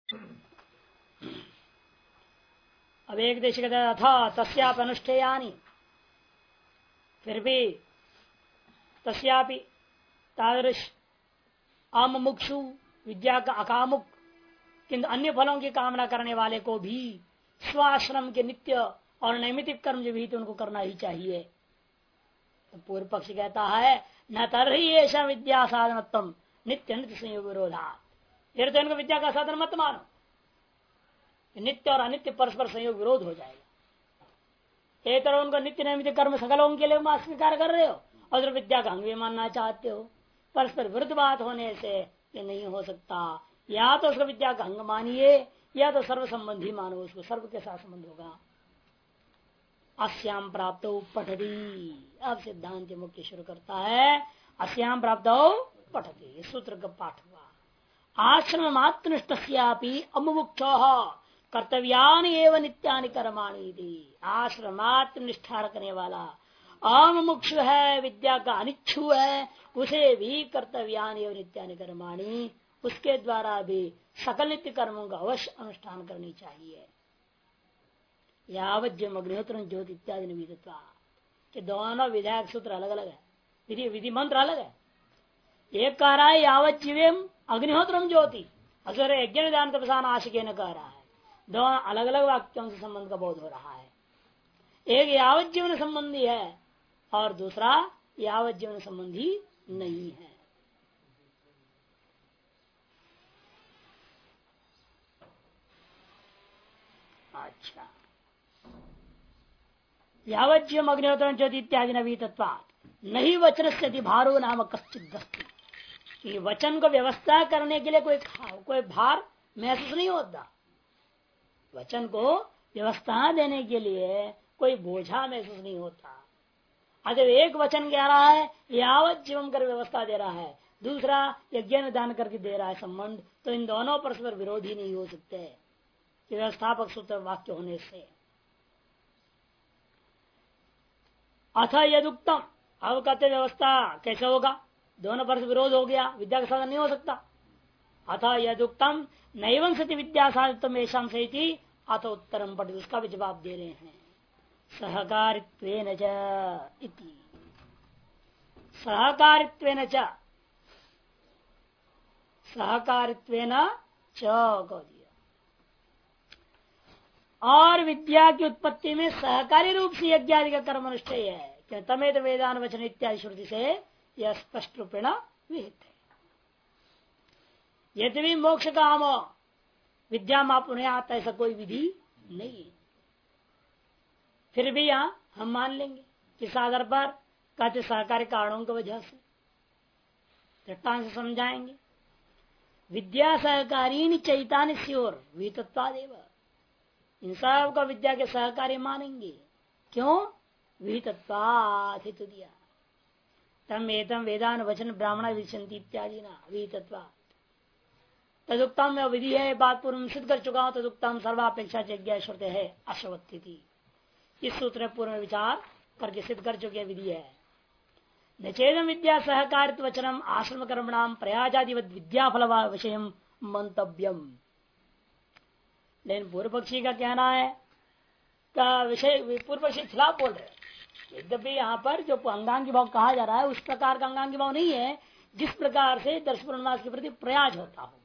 अब एक देश कहता है अथा तस्याप अनुष्ठेयानी, फिर भी तस्यापि तादृश अमुक्षु विद्या का अकामुक, किंतु अन्य फलों की कामना करने वाले को भी स्वाश्रम के नित्य और नैमितिक कर्म जो भी उनको करना ही चाहिए। तो पूर्व पक्ष कहता है न तरही ऐसा विद्या साधनत्म नित्य नित्य संयोग विरोधा, फिर तो इनको विद्या का साधन मत मानो, नित्य और अनित्य परस्पर संयोग विरोध हो जाएगा। एक तरह उनको नित्य नैमित्तिक कर्म सकलों के लिए स्वीकार कर रहे हो और विद्या का अंग भी मानना चाहते हो, परस्पर विरुद्ध बात होने से ये नहीं हो सकता। या तो उसको विद्या का अंग मानिए या तो सर्व संबंधी मानो, उसको सर्व के साथ संबंध होगा। अस्याम प्राप्त पठती, अब सिद्धांत मुख्य शुरू करता है। अस्याम प्राप्त पठती, सूत्र का पाठ हुआ। आश्रम मातृष्ट अमुमुक्ष कर्तव्यानि एवं नित्यानि कर्माणि थी। आश्रमात्र निष्ठा रखने वाला अमुमुक्षु है, विद्या का अनिच्छु है, उसे भी कर्तव्यानि एवं नित्यानि कर्माणि, उसके द्वारा भी सकल नित्य कर्मों का अवश्य अनुष्ठान करनी चाहिए। यावत जम अग्निहोत्र ज्योति इत्यादि विदित्वा, कि दोनों विधायक सूत्र अलग अलग है, विधि मंत्र अलग है। एक कह रहा है यावत जीवेम अग्निहोत्रम ज्योति, अगर यज्ञ विधान तपसान आशिके न कह रहा है। दोनों अलग अलग वाक्यों से संबंध का बोध हो रहा है। एक यावत जीवन संबंधी है और दूसरा यावत जीवन संबंधी नहीं है। अच्छा, यावत जीव अग्निहोत्र ज्योति इत्यादि नवी तत्वा नहीं वचन से भारो नाम कश्चित दस्ती, वचन को व्यवस्था करने के लिए कोई भार महसूस नहीं होता। वचन को व्यवस्था देने के लिए कोई बोझा महसूस नहीं होता। अगर एक वचन कह रहा है यावत जीवन कर व्यवस्था दे रहा है, दूसरा यज्ञ दान करके दे रहा है संबंध, तो इन दोनों परस्पर विरोधी नहीं हो सकते व्यवस्थापक सूत्र वाक्य होने से। अथ यदुक्तम, अब कहते व्यवस्था कैसे होगा, दोनों परस्पर विरोध हो गया, विद्या का साधन नहीं हो सकता। अथ यदुक्तम नैवं सति विद्या साधितम ऐशाम सहिति अथ उत्तरम पढ़, उसका भी जवाब दे रहे हैं। सहकारित्वेन च इति, सहकारित्वेन च, सहकारित्वेन च कह दिया। और विद्या की उत्पत्ति में सहकारी रूप से यज्ञ आदि का कर्म अनुष्ठेय है, क्या तमेत वेदान वचन इत्यादि श्रुति से यह स्पष्ट रूपेण विहित है। यदि मोक्ष काम विद्या मापुने आता ऐसा कोई विधि नहीं है। फिर भी यहां हम मान लेंगे किस आधार पर, कहते सहकारी कारणों की वजह से दृष्टांत से समझाएंगे। विद्या सहकारी चैतान्य स्योर वितत्वादेव, इन सब का विद्या के सहकारी मानेंगे। क्यों? विहितत्वात् दिया, तम एतम वेदान वचन ब्राह्मण विशंति इत्यादि ना विहितत्वात्। तदुक्तम में विधि है, बात पूर्व सिद्ध कर चुका हूं। तदुक्तम सर्वापेक्षा यज्ञ श्रुते है अश्वत्थि थी, इस सूत्र पूर्व में विचार करके सिद्ध कर चुके विधि है। नचेदम विद्या सहकारित्व वचनम आश्रम कर्मणाम प्रयाजादिवत विद्याफल विषय मंतव्यम। लेकिन पूर्व पक्षी का कहना है का विषय पूर्व पक्षी खिलाफ बोल रहे। यद्यपि यहाँ पर जो अंगांगी भाव कहा जा रहा है उस प्रकार का अंगांगी भाव नहीं है जिस प्रकार से दर्श पूर्णमास के प्रति प्रयास होता हो।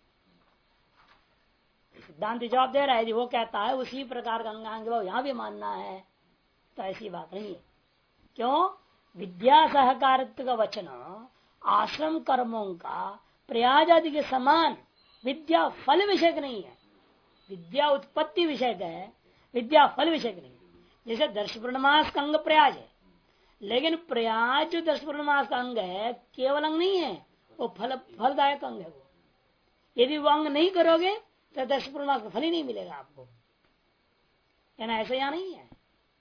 सिद्धांत जवाब दे रहा है, वो कहता है उसी प्रकार का अंगांगी भाव यहाँ भी मानना है, तो ऐसी बात नहीं है। क्यों? विद्या सहकारित्व का वचन आश्रम कर्मों का प्रयाज आदि के समान विद्या फल विषय नहीं है, विद्या उत्पत्ति विषय का है, विद्या फल विषय नहीं। जैसे दर्श पूर्णमास का अंग प्रयाज है, लेकिन प्रयाज जो दर्श पूर्णमास का अंग है केवल अंग नहीं है, वो फलदायक अंग है। वो यदि वो अंग नहीं करोगे तो दर्श पूर्णमास का फल ही नहीं मिलेगा आपको, है ना? ऐसा यहाँ नहीं है,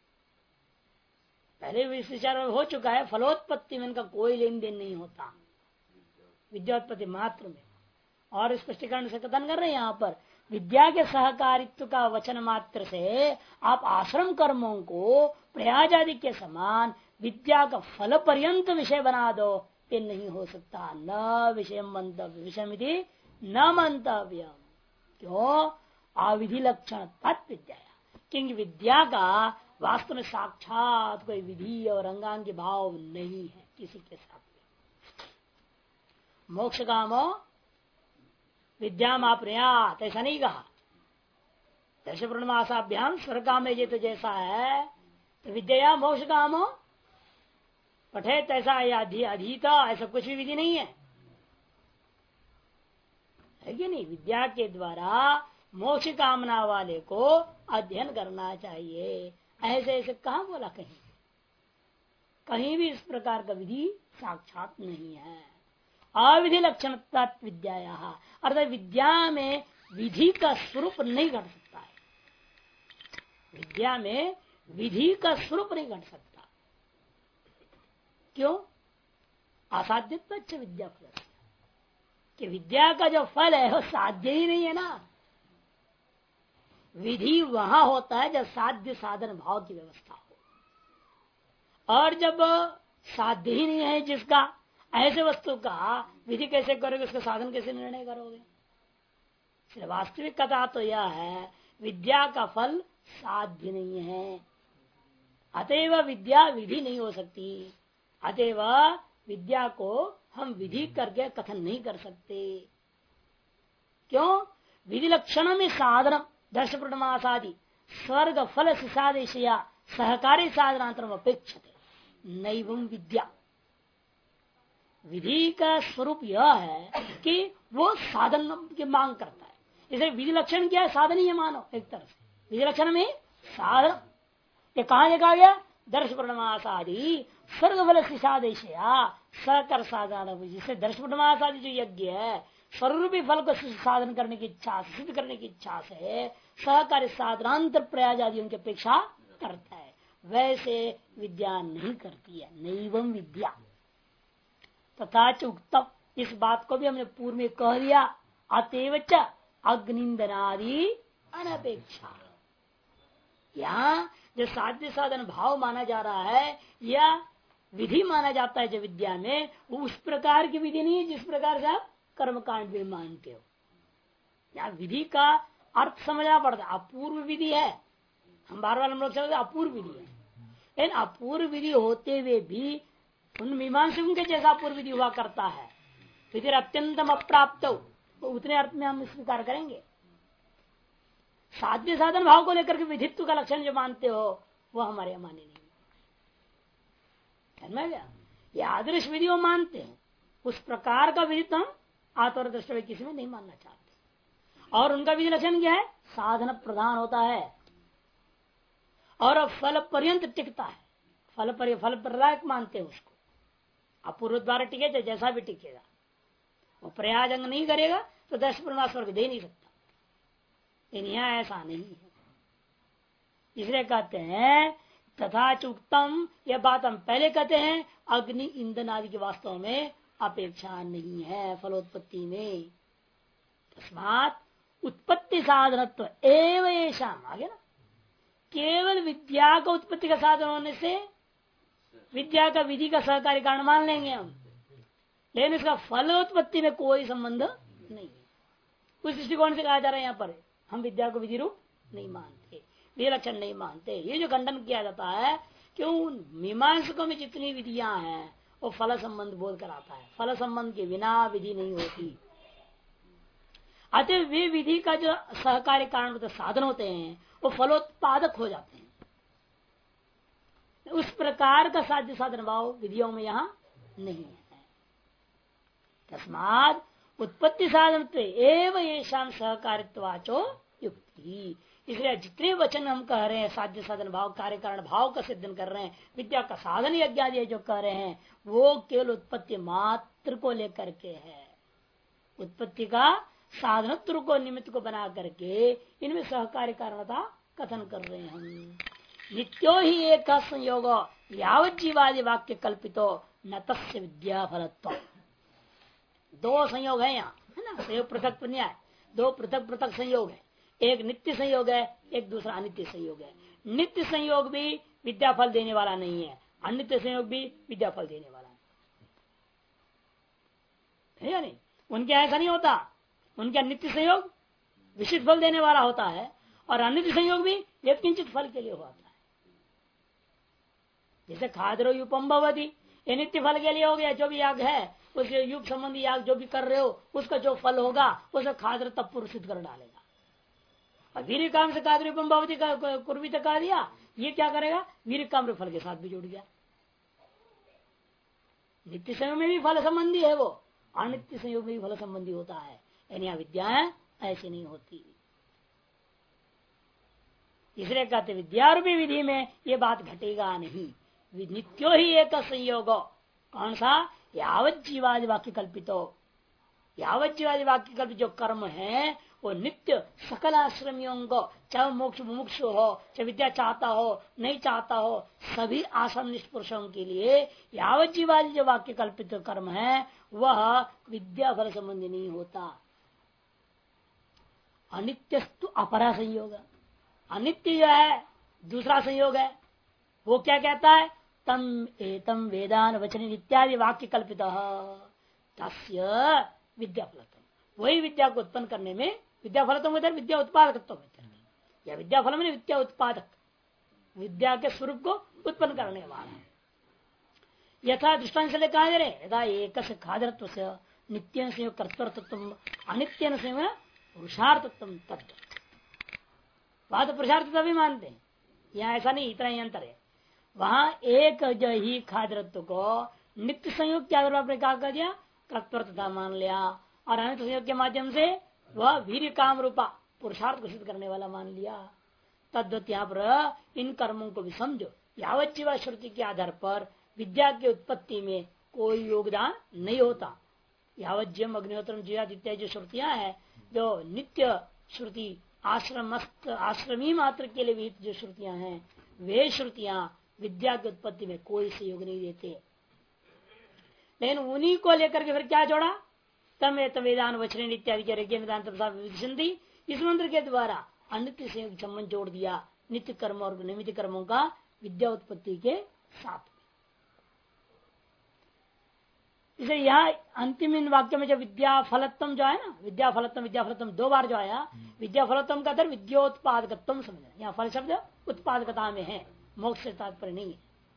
पहले भी इस विचार हो चुका है। फलोत्पत्ति में इनका कोई लेन देन नहीं होता, विद्यात्पत्ति मात्र में। और स्पष्टीकरण से कथन कर रहे हैं यहाँ पर विद्या के सहकारित्व का वचन मात्र से आप आश्रम कर्मों को प्रयाज आदि के समान विद्या का फल पर्यंत विषय बना दो, ये नहीं हो सकता। न विषय मंतव्य, विषय न मंतव्य, क्यों? अविधि लक्षण विद्या, क्योंकि विद्या का वास्तव में साक्षात कोई विधि और अंगांग के भाव नहीं है किसी के साथ में। मोक्ष कामो विद्याम आपनुयात ऐसा नहीं कहा। दर्श पूर्णमासाभ्याम स्वर काम में तो जैसा है तो विद्या मोक्ष कामो पठे तैसा या अधीता ऐसा कुछ भी विधि नहीं है कि नहीं? विद्या के द्वारा मोक्ष कामना वाले को अध्ययन करना चाहिए, ऐसे ऐसे कहा बोला? कहीं कहीं भी इस प्रकार का विधि साक्षात नहीं है। अविधि लक्षण विद्या अर्थात विद्या में विधि का स्वरूप नहीं घट सकता है। विद्या में विधि का स्वरूप नहीं घट सकता। क्यों? असाध्यत्व विद्या फल, कि विद्या का जो फल है वो साध्य ही नहीं है ना। विधि वहां होता है जब साध्य साधन भाव की व्यवस्था हो, और जब साध्य ही नहीं है जिसका, ऐसे वस्तु का विधि कैसे करोगे, उसका साधन कैसे निर्णय करोगे? वास्तविक कथा तो यह है विद्या का फल साध्य नहीं है, अतएव विद्या विधि नहीं हो सकती। अतएव विद्या को हम विधि करके कथन नहीं कर सकते। क्यों? विधि लक्षण में साधन दर्श पूर्णमासादि स्वर्ग फल सादेशया सहकारी साधनांतरम अपेक्षते नैवं विद्या। विधि का स्वरूप यह है कि वो साधन की मांग करता है, इसलिए विधि लक्षण क्या है? साधन ही है मानो एक तरह से। विधि लक्षण में साधन ये कहा देखा गया? दर्श पूर्णमासादि स्वर्ग फल सादेशया सहकर साधन, जिससे दर्श पूर्णमासादि जो यज्ञ है स्वरूपी फल को साधन करने की इच्छा से, सिद्ध करने की इच्छा से सहकारी साधनांतर प्रयाज आदि उनकी अपेक्षा करता है, वैसे विद्या नहीं करती है। नैवं विद्या तथा च उक्तम, इस बात को भी हमने पूर्व में कह दिया। अतएव च अग्निंदनादि अनपेक्षा, यहाँ जो साध्य साधन भाव माना जा रहा है या विधि माना जाता है जो विद्या में, वो उस प्रकार की विधि नहीं है जिस प्रकार से आप कर्मकांड भी मानते हो। यहाँ विधि का अर्थ समझना पड़ता है। अपूर्व विधि है, हम बार बार हम लोग समझते अपूर्व विधि है, लेकिन अपूर्व विधि होते हुए भी उन मीमांसकों के जैसा अपूर्व विधि हुआ करता है, विधि अत्यंतम अप्राप्त हो, तो उतने अर्थ में हम स्वीकार करेंगे। साध्य साधन भाव को लेकर के विधित्व का लक्षण जो मानते हो वो हमारे यहाँ माने नहीं। समझ गया? ये आदर्श विधि वो मानते हैं, उस प्रकार का विधित्व हम आत्म दृष्टि किसी में नहीं मानना चाहते। और उनका विधि लक्षण क्या है? साधन प्रधान होता है और फल पर्यंत टिकता है। फल प्रदायक मानते हैं उसको। अपूर्व द्वारा टिके जैसा भी टिकेगा, वो प्रयाज अंग नहीं करेगा तो 10 पूर्णा स्वर्ग दे नहीं सकता। लेकिन यहाँ ऐसा नहीं है, इसलिए कहते हैं तथा चुक्तम, यह बात हम पहले कहते हैं अग्नि ईंधन आदि के वास्तव में अपेक्षा नहीं है फलोत्पत्ति में। तस्मात् उत्पत्ति साधनत्व एवं येषाम, आगे ना, केवल विद्या का उत्पत्ति का साधन होने से विद्या का विधि का सहकारी कारण मान लेंगे हम, लेकिन इसका फलोत्पत्ति में कोई संबंध नहीं है। उस दृष्टिकोण से कहा जा रहा है यहाँ पर हम विद्या को विधि रूप नहीं मानते, विधि लक्षण नहीं मानते। ये जो खंडन किया जाता है क्यों? मीमांसकों में जितनी विधियां हैं वो फल संबंध बोल कर आता है, फल संबंध के बिना विधि नहीं होती। अतः वे विधि का जो सहकारी कारण तो साधन होते हैं वो फलोत्पादक हो जाते हैं। उस प्रकार का साध्य साधन भाव विधियों में यहाँ नहीं है। तस्माद उत्पत्ति साधन एवं ये शाम सहकारित्वाचो युक्ति, इसलिए जितने वचन हम कह रहे हैं साध्य साधन भाव कार्य कारण भाव का सिद्धन कर रहे हैं, विद्या का साधन यज्ञ जो कह रहे हैं वो केवल उत्पत्ति मात्र को लेकर के है। उत्पत्ति का साधनत्व को निमित्त को बना करके इनमें सहकारी कारणता कथन कर रहे हैं हम। नित्यो ही एक संयोग यावत जीवादि वाक्य कल्पितो न तस्य विद्या फलत्व। दो संयोग है यहाँ, है ना, संयोग पृथक न्याय, दो पृथक पृथक संयोग है। एक नित्य संयोग है, एक दूसरा अनित्य संयोग है। नित्य संयोग भी विद्या फल देने वाला नहीं है, अनित्य संयोग भी विद्या फल देने वाला है या नहीं? उनके ऐसा नहीं होता, उनके नित्य संयोग विशिष्ट फल देने वाला होता है, और अनित्य संयोग भी यत्किंचित फल के लिए होता है। जैसे खाद्रो यूपम भवति, ये नित्य फल के लिए हो गया। जो भी याग है उस युग संबंधी याग जो भी कर रहे हो उसका जो फल होगा उसे खाद्र तब पुरुषित कर डालेगा। और वीर काम से खाद्र यूपम भवति का कुर्वित कहा दिया, ये क्या करेगा, वीर काम फल के साथ भी जुड़ गया। नित्य संयोग में भी फल संबंधी है वो, अनित्य संयोग में भी फल संबंधी होता है। यानी विद्याएं ऐसी नहीं होती। इसलिए कहते विद्यारूपी विधि में ये बात घटेगा नहीं। नित्यो ही एक संयोग, कौन सा, यावत जीवादि वाक्य कल्पितो, यावत जीवादि वाक्य कल्पित जो कर्म है वो नित्य सकल आश्रमियों को, चाहे मोक्ष मुमुक्षु हो, चाहे विद्या चाहता हो नहीं चाहता हो, सभी आश्रम निष्पुरुषों के लिए यावत जीवादि जो वाक्य कल्पित कर्म है वह विद्या फल संबंधी नहीं होता। अनित्यस्तु अपरा संयोग, अनित्य जो है दूसरा संयोग है। वो क्या कहता है, तम एतम वेदान वचन इत्यादि वाक्य कल्पित तस्य विद्या फलत्व, वही विद्या को उत्पन्न करने में, विद्या फलत्व में विद्या उत्पादकत्व में, या विद्या फल में विद्या उत्पादक, विद्या के स्वरूप को उत्पन्न करने वाला है। यथा दृष्टांत से कहा जा रहे, यथा एक खादरत्व से नित्य से कर्तव्य, अनित्य से पुरुषार्थत्व तत्व, वहां तो पुरुषार्थ भी मानते हैं, यहाँ ऐसा नहीं, इतना ही अंतर है। वहां एक जो ही खाद्यत्व को नित्य संयोग के आधार पर कहा कर दिया, कर्तव्यता मान लिया, और अनित्य संयोग के माध्यम से वह वीर काम रूपा पुरुषार्थ घोषित करने वाला मान लिया। तद्वत यहाँ पर इन कर्मों को भी समझो, यावत जीवा श्रुति के आधार पर विद्या की उत्पत्ति में कोई योगदान नहीं होता। यावत जम अग्निहोत्र जीवाद इत्यादि जो श्रुतियां हैं, जो नित्य श्रुति आश्रमी मात्र के लिए विहित जो श्रुतियां हैं, वे श्रुतियां विद्या की उत्पत्ति में कोई सहयोग नहीं देते। लेकिन उन्हीं को लेकर के फिर क्या जोड़ा, तमेत वेदान वचन इत्यादि के इस मंत्र के द्वारा अनित्य संयोग संबंध जोड़ दिया, नित्य कर्म और निमित्त कर्मों का विद्या उत्पत्ति के साथ। इसे यहाँ अंतिम इन वाक्य में जो विद्या फलत्म जो है ना, विद्या फलत्म दो बार जो आया, विद्या फलत्म का विद्योत्पादकत्व समझना, यहाँ फल शब्द उत्पादकता में है, मोक्ष से तात्पर्य नहीं है।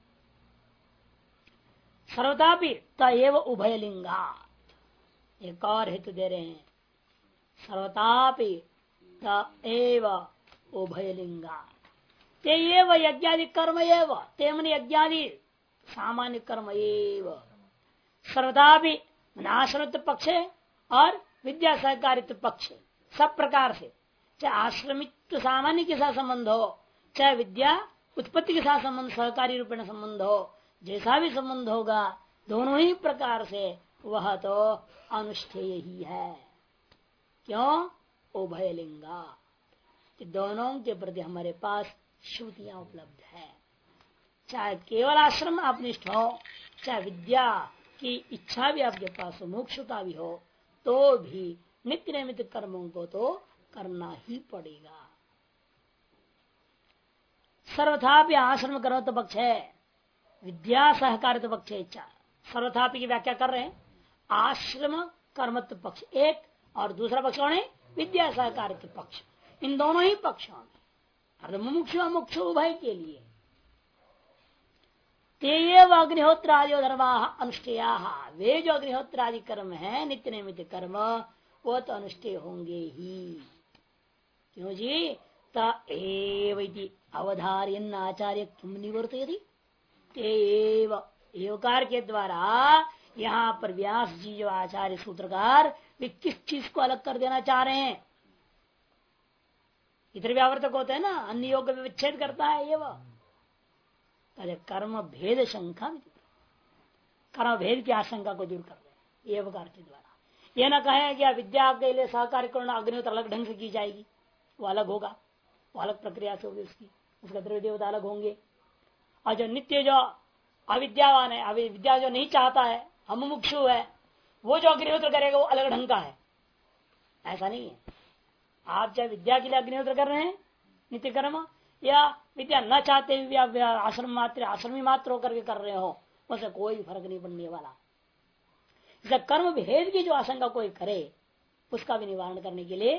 सर्वतापि तएव उभयलिंगा, एक और हेतु दे रहे हैं, सर्वतापि तएव उभयलिंगा, ते एव यज्ञादि कर्म एव, ते मन यज्ञादि सामान्य कर्म एव, सर्वदा भी आश्रमित पक्ष और विद्या सहकारित्व पक्ष, सब प्रकार से, चाहे आश्रमित सामान्य के साथ संबंध हो, चाहे विद्या उत्पत्ति के साथ संबंध, सहकारी रूपेण संबंध हो, जैसा भी संबंध होगा, दोनों ही प्रकार से वह तो अनुष्ठेय ही है। क्यों, उभयलिंगा, कि दोनों के प्रति हमारे पास श्रुतियां उपलब्ध है। चाहे केवल आश्रम आप निष्ठ हो, चाहे विद्या की इच्छा भी आपके पास हो, मोक्षता भी हो, तो भी नित्य नैमित्त कर्मों को तो करना ही पड़ेगा। सर्वथापि आश्रम कर्म तो पक्ष है, विद्या सहकारित्व पक्ष है। सर्वथापि की व्याख्या कर रहे हैं, आश्रम कर्मत्व पक्ष एक, और दूसरा पक्ष कौन है, विद्या सहकारित्व पक्ष। इन दोनों ही पक्षों में मुमुक्षु अमुक्षु उभय के लिए तेव अग्निहोत्र आदि धर्मा अनुष्ठेया, वे जो अग्निहोत्र आदि कर्म है नित्य नैमित्त कर्म, वो तो अनुष्ठेय होंगे ही। क्यों जी, तएव अवधार्यन आचार्य किम निवर्तयति, तेव एवकार के द्वारा यहाँ पर व्यास जी जो आचार्य सूत्रकार वे किस चीज को अलग कर देना चाह रहे हैं। इधर व्यावर्तक होता है ना, अन्य योग विच्छेद करता है ये, वह कर्म भेद शंका, कर्म भेद की आशंका को दूर कर रहे हैं एवकार के द्वारा। यह न कहे कि विद्या के लिए सहकार्य करुण अग्निहोत्र अलग ढंग से की जाएगी, वो अलग होगा, वो अलग प्रक्रिया से होगी, उसका द्रव्य देवता अलग होंगे। और जो नित्य जो अविद्यावान है, विद्या जो नहीं चाहता है, हम मुमुक्षु है, वो जो अग्निहोत्र करेगा वो अलग ढंग का है, ऐसा नहीं है। आप चाहे विद्या के लिए अग्निहोत्र कर रहे हैं नित्य कर्म, या विद्या न चाहते हुए आप आश्रमी मात्र होकर के कर रहे हो, उससे कोई फर्क नहीं पड़ने वाला। इसका कर्म भेद की जो आशंका कोई करे, उसका भी निवारण करने के लिए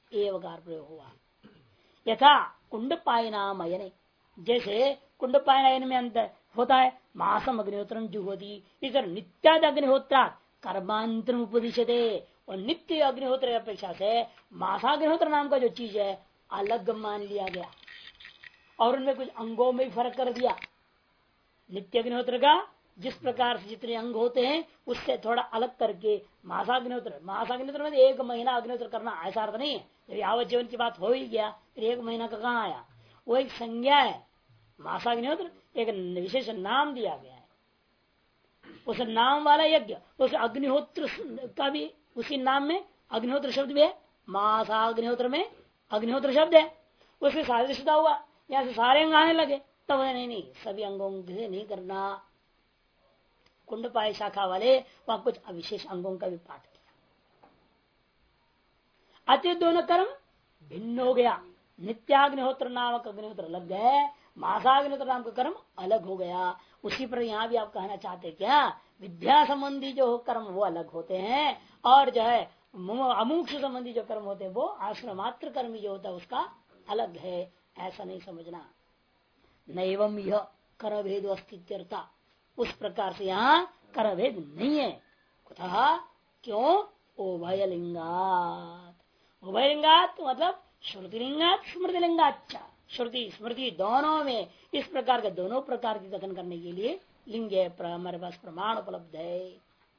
एवकार प्रयोग हुआ। यथा कुंडपायनाम अयने, जैसे कुंडपायन में अंतर होता है मासम अग्निहोत्रम जुहोती, इस नित्याद अग्निहोत्रा कर्मांतर उपदिशते, और नित्य अग्निहोत्र की अपेक्षा से मासाग्निहोत्र नाम का जो चीज है अलग मान लिया गया और उनमें कुछ अंगों में फर्क कर दिया। नित्य अग्निहोत्र का जिस प्रकार से जितने अंग होते हैं उससे थोड़ा अलग करके मासाग्निहोत्र में 1 महीना अग्निहोत्र करना ऐसा अर्थ नहीं है। जब यावत जीवन की बात हो ही गया फिर 1 महीना का कहाँ आया, वो एक संज्ञा है। मासाग्निहोत्र एक विशेष नाम दिया गया है, उस नाम वाला यज्ञ, उस अग्निहोत्र का भी उसी नाम में अग्निहोत्र शब्द भी है, मासाग्निहोत्र में अग्निहोत्र शब्द है, उसके सादृश्यता हुआ। यहाँ से सारे अंग आने लगे तब नहीं सभी अंगों से नहीं करना। कुंडपाय शाखा वाले वहां कुछ अविशेष अंगों का भी पाठ किया। अति दोनों कर्म भिन्न हो गया। नित्याग्निहोत्र नामक अग्निहोत्र अलग गए, मासाग्निहोत्र नाम का कर्म अलग हो गया। उसी पर यहाँ भी आप कहना चाहते क्या, विद्या संबंधी जो कर्म वो अलग होते हैं और जो है अमुक्ष संबंधी जो कर्म होते हैं वो आश्रम मात्र कर्म जो होता है उसका अलग है, ऐसा नहीं समझना। नैवम यह कर भेद अस्तित्व, उस प्रकार से यहाँ कर भेद नहीं है। कुतः क्यों, उभयलिंगात, उभयलिंगात मतलब श्रुतिलिंगात स्मृतिलिंगाच, श्रुति स्मृति दोनों में इस प्रकार के दोनों प्रकार के कथन करने के लिए लिंग हमारे पास प्रमाण उपलब्ध है।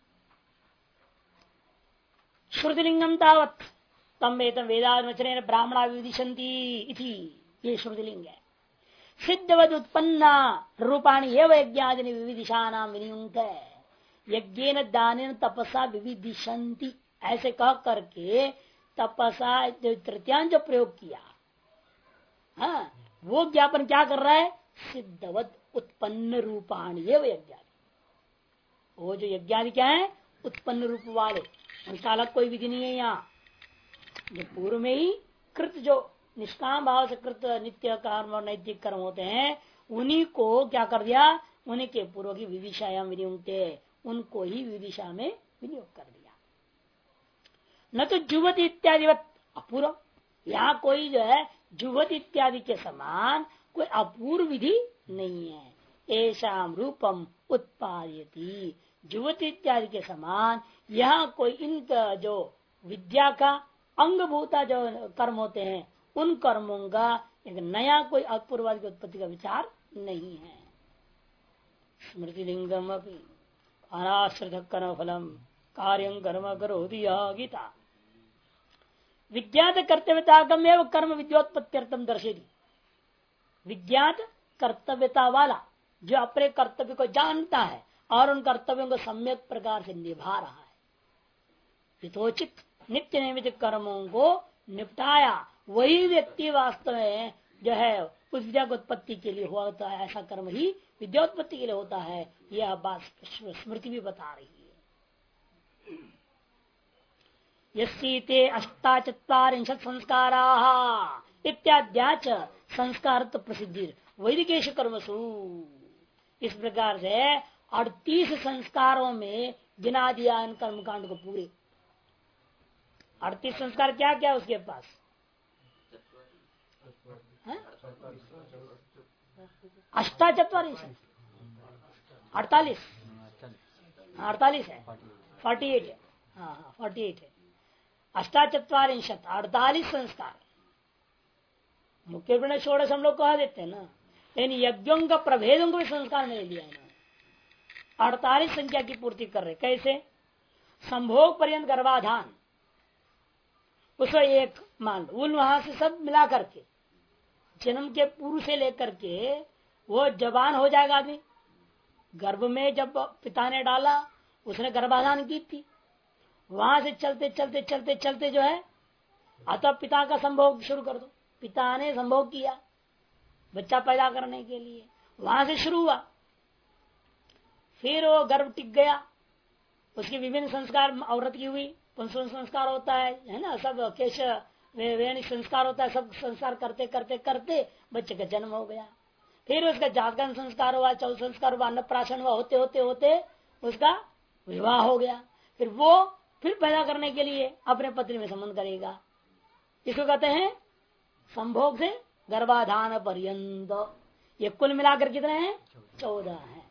श्रुतिलिंगम तावत तम एतम वेदावचन ब्राह्मणा विदिशंति इति, ये श्रुतिलिंग है। सिद्धवद उत्पन्ना रूपाणी एवं यज्ञादि विविदिशा नाम विनियुक्त है। यज्ञेन दानेन तपसा विविदिशंति, ऐसे कह करके तपसा तृतीयांश जो प्रयोग किया, हाँ वो ज्ञापन क्या कर रहा है, सिद्धवद उत्पन्न रूपाणी एवं यज्ञादि, वो जो यज्ञादि क्या है उत्पन्न रूप वाले, उनका अलग कोई विधि नहीं है। यहाँ जो पूर्व में ही कृत जो निष्काम भाव से कृत नित्य कर्म और नैतिक कर्म होते हैं उन्हीं को क्या कर दिया, उन्हीं के पूर्व की विदिशायाम विनियुक्ते, उनको ही विदिशा में विनियोग कर दिया। न तो जुवत इत्यादि अपूर्व, यहाँ कोई जो है जुवत इत्यादि के समान कोई अपूर्व विधि नहीं है। ऐशाम रूपम उत्पादयति, जुवत इत्यादि के समान यहाँ कोई इनका जो विद्या का अंगभूता जो कर्म होते हैं उन कर्मों का एक नया कोई अपूर्वादि की उत्पत्ति का विचार नहीं है। स्मृति लिंगम अपनी अनाश्रित कर्म फलम कार्यं कर्म करो गीता, विज्ञात कर्तव्यतागम्य कर्म विद्योत्पत्त्यर्थम दर्शेती। विज्ञात कर्तव्यता वाला जो अपने कर्तव्य को जानता है और उन कर्तव्यों को सम्यक प्रकार से निभा रहा है, हितोचित नित्य नैमित कर्मों को निपटाया, वही व्यक्ति वास्तव में जो है उस विद्या की उत्पत्ति के लिए हुआ होता है। ऐसा कर्म ही विद्योत्पत्ति के लिए होता है, यह बात स्मृति भी बता रही है। यस्ते अष्टाचत्वारिंशत् संस्कारा इत्याद्याच संस्कार प्रसिद्धि वैदिकेश कर्मसु, इस प्रकार से 38 संस्कारों में गिना दिया इन कर्मकांड को पूरे। 38 संस्कार क्या क्या उसके पास, अष्टाचत्वारिंशत् 48 है, 48 है, हाँ 48 है। अष्टाचत्वारिंशत् 48 संस्कार, मुख्य रूप में षोडश हम लोग कहा देते हैं ना, लेकिन यज्ञों का प्रभेदों को भी संस्कार में लिया है ना। 48 संख्या की पूर्ति कर रहे, कैसे, संभोग पर्यंत गर्भाधान उसको एक मान लो, उन वहां से सब मिला करके जन्म के पूर्व से लेकर के वो जवान हो जाएगा आदमी। गर्भ में जब पिता ने डाला उसने गर्भाधान की थी, वहां से चलते चलते चलते चलते जो है अतः पिता का संभोग शुरू कर दो। पिता ने संभोग किया बच्चा पैदा करने के लिए, वहां से शुरू हुआ, फिर वो गर्भ टिक गया, उसके विभिन्न संस्कार औरत की हुई, पुंसवन संस्कार होता है ना, सब केश वेणी संस्कार होता है, सब संस्कार करते करते करते बच्चे का जन्म हो गया। फिर उसका जागरण संस्कार हुआ, चौथ संस्कार हुआ, अन्नप्राशन हुआ, होते होते होते उसका विवाह हो गया। फिर वो फिर पैदा करने के लिए अपने पत्नी में संबंध करेगा, इसको कहते हैं संभोग से गर्भाधान पर्यंत। ये कुल मिलाकर कितने हैं? 14 हैं।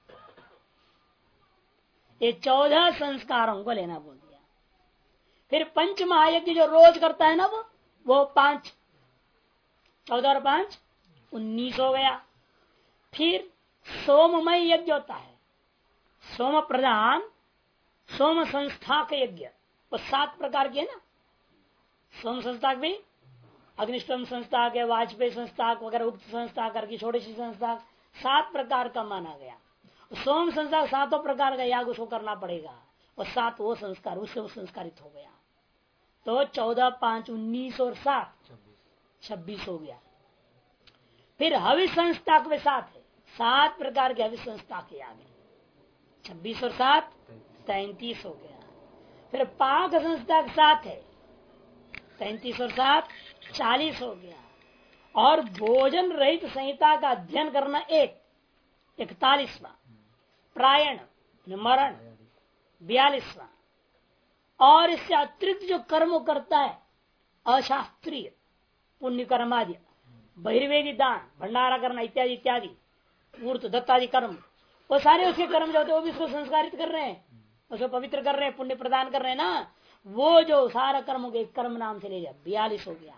ये 14 संस्कारों को लेना बोल दिया। फिर पंच महायज्ञ जो रोज करता है ना वो 5, 14 और 5 19 हो गया। फिर सोममय यज्ञ होता है, सोम प्रधान सोम संस्था के यज्ञ, वो 7 प्रकार के है ना। सोम संस्था भी अग्निष्टम संस्था के, वाजपेयी संस्था वगैरह, उक्त संस्था करके छोटी सी संस्था, 7 प्रकार का माना गया। सोम संस्था 7 प्रकार का याग उसको करना पड़ेगा, और 7 वो संस्कार, उससे वो संस्कारित हो गया। तो 14, 5, 19 और 7 26 हो गया। फिर हवि संस्था के 7 है, 7 प्रकार के हवि संस्था के याग है। 26 और 7 33 हो गया। फिर पाक संस्था के 7 है, 33 और 7 40 हो गया। और भोजन रहित संहिता का अध्ययन करना 41वां, प्रायण मरण 42वां। और इससे अतिरिक्त जो कर्म करता है अशास्त्रीय पुण्य कर्मादि, बहिर्वेदी दान, भंडारा करना इत्यादि इत्यादि, मूर्त दत्तादि कर्म, वो सारे उसके कर्म जो होते हैं वो भी उसको संस्कारित कर रहे हैं, उसको पवित्र कर रहे हैं, पुण्य प्रदान कर रहे हैं ना। वो जो सारा कर्म हो गया कर्म नाम से ले जा 42 हो गया।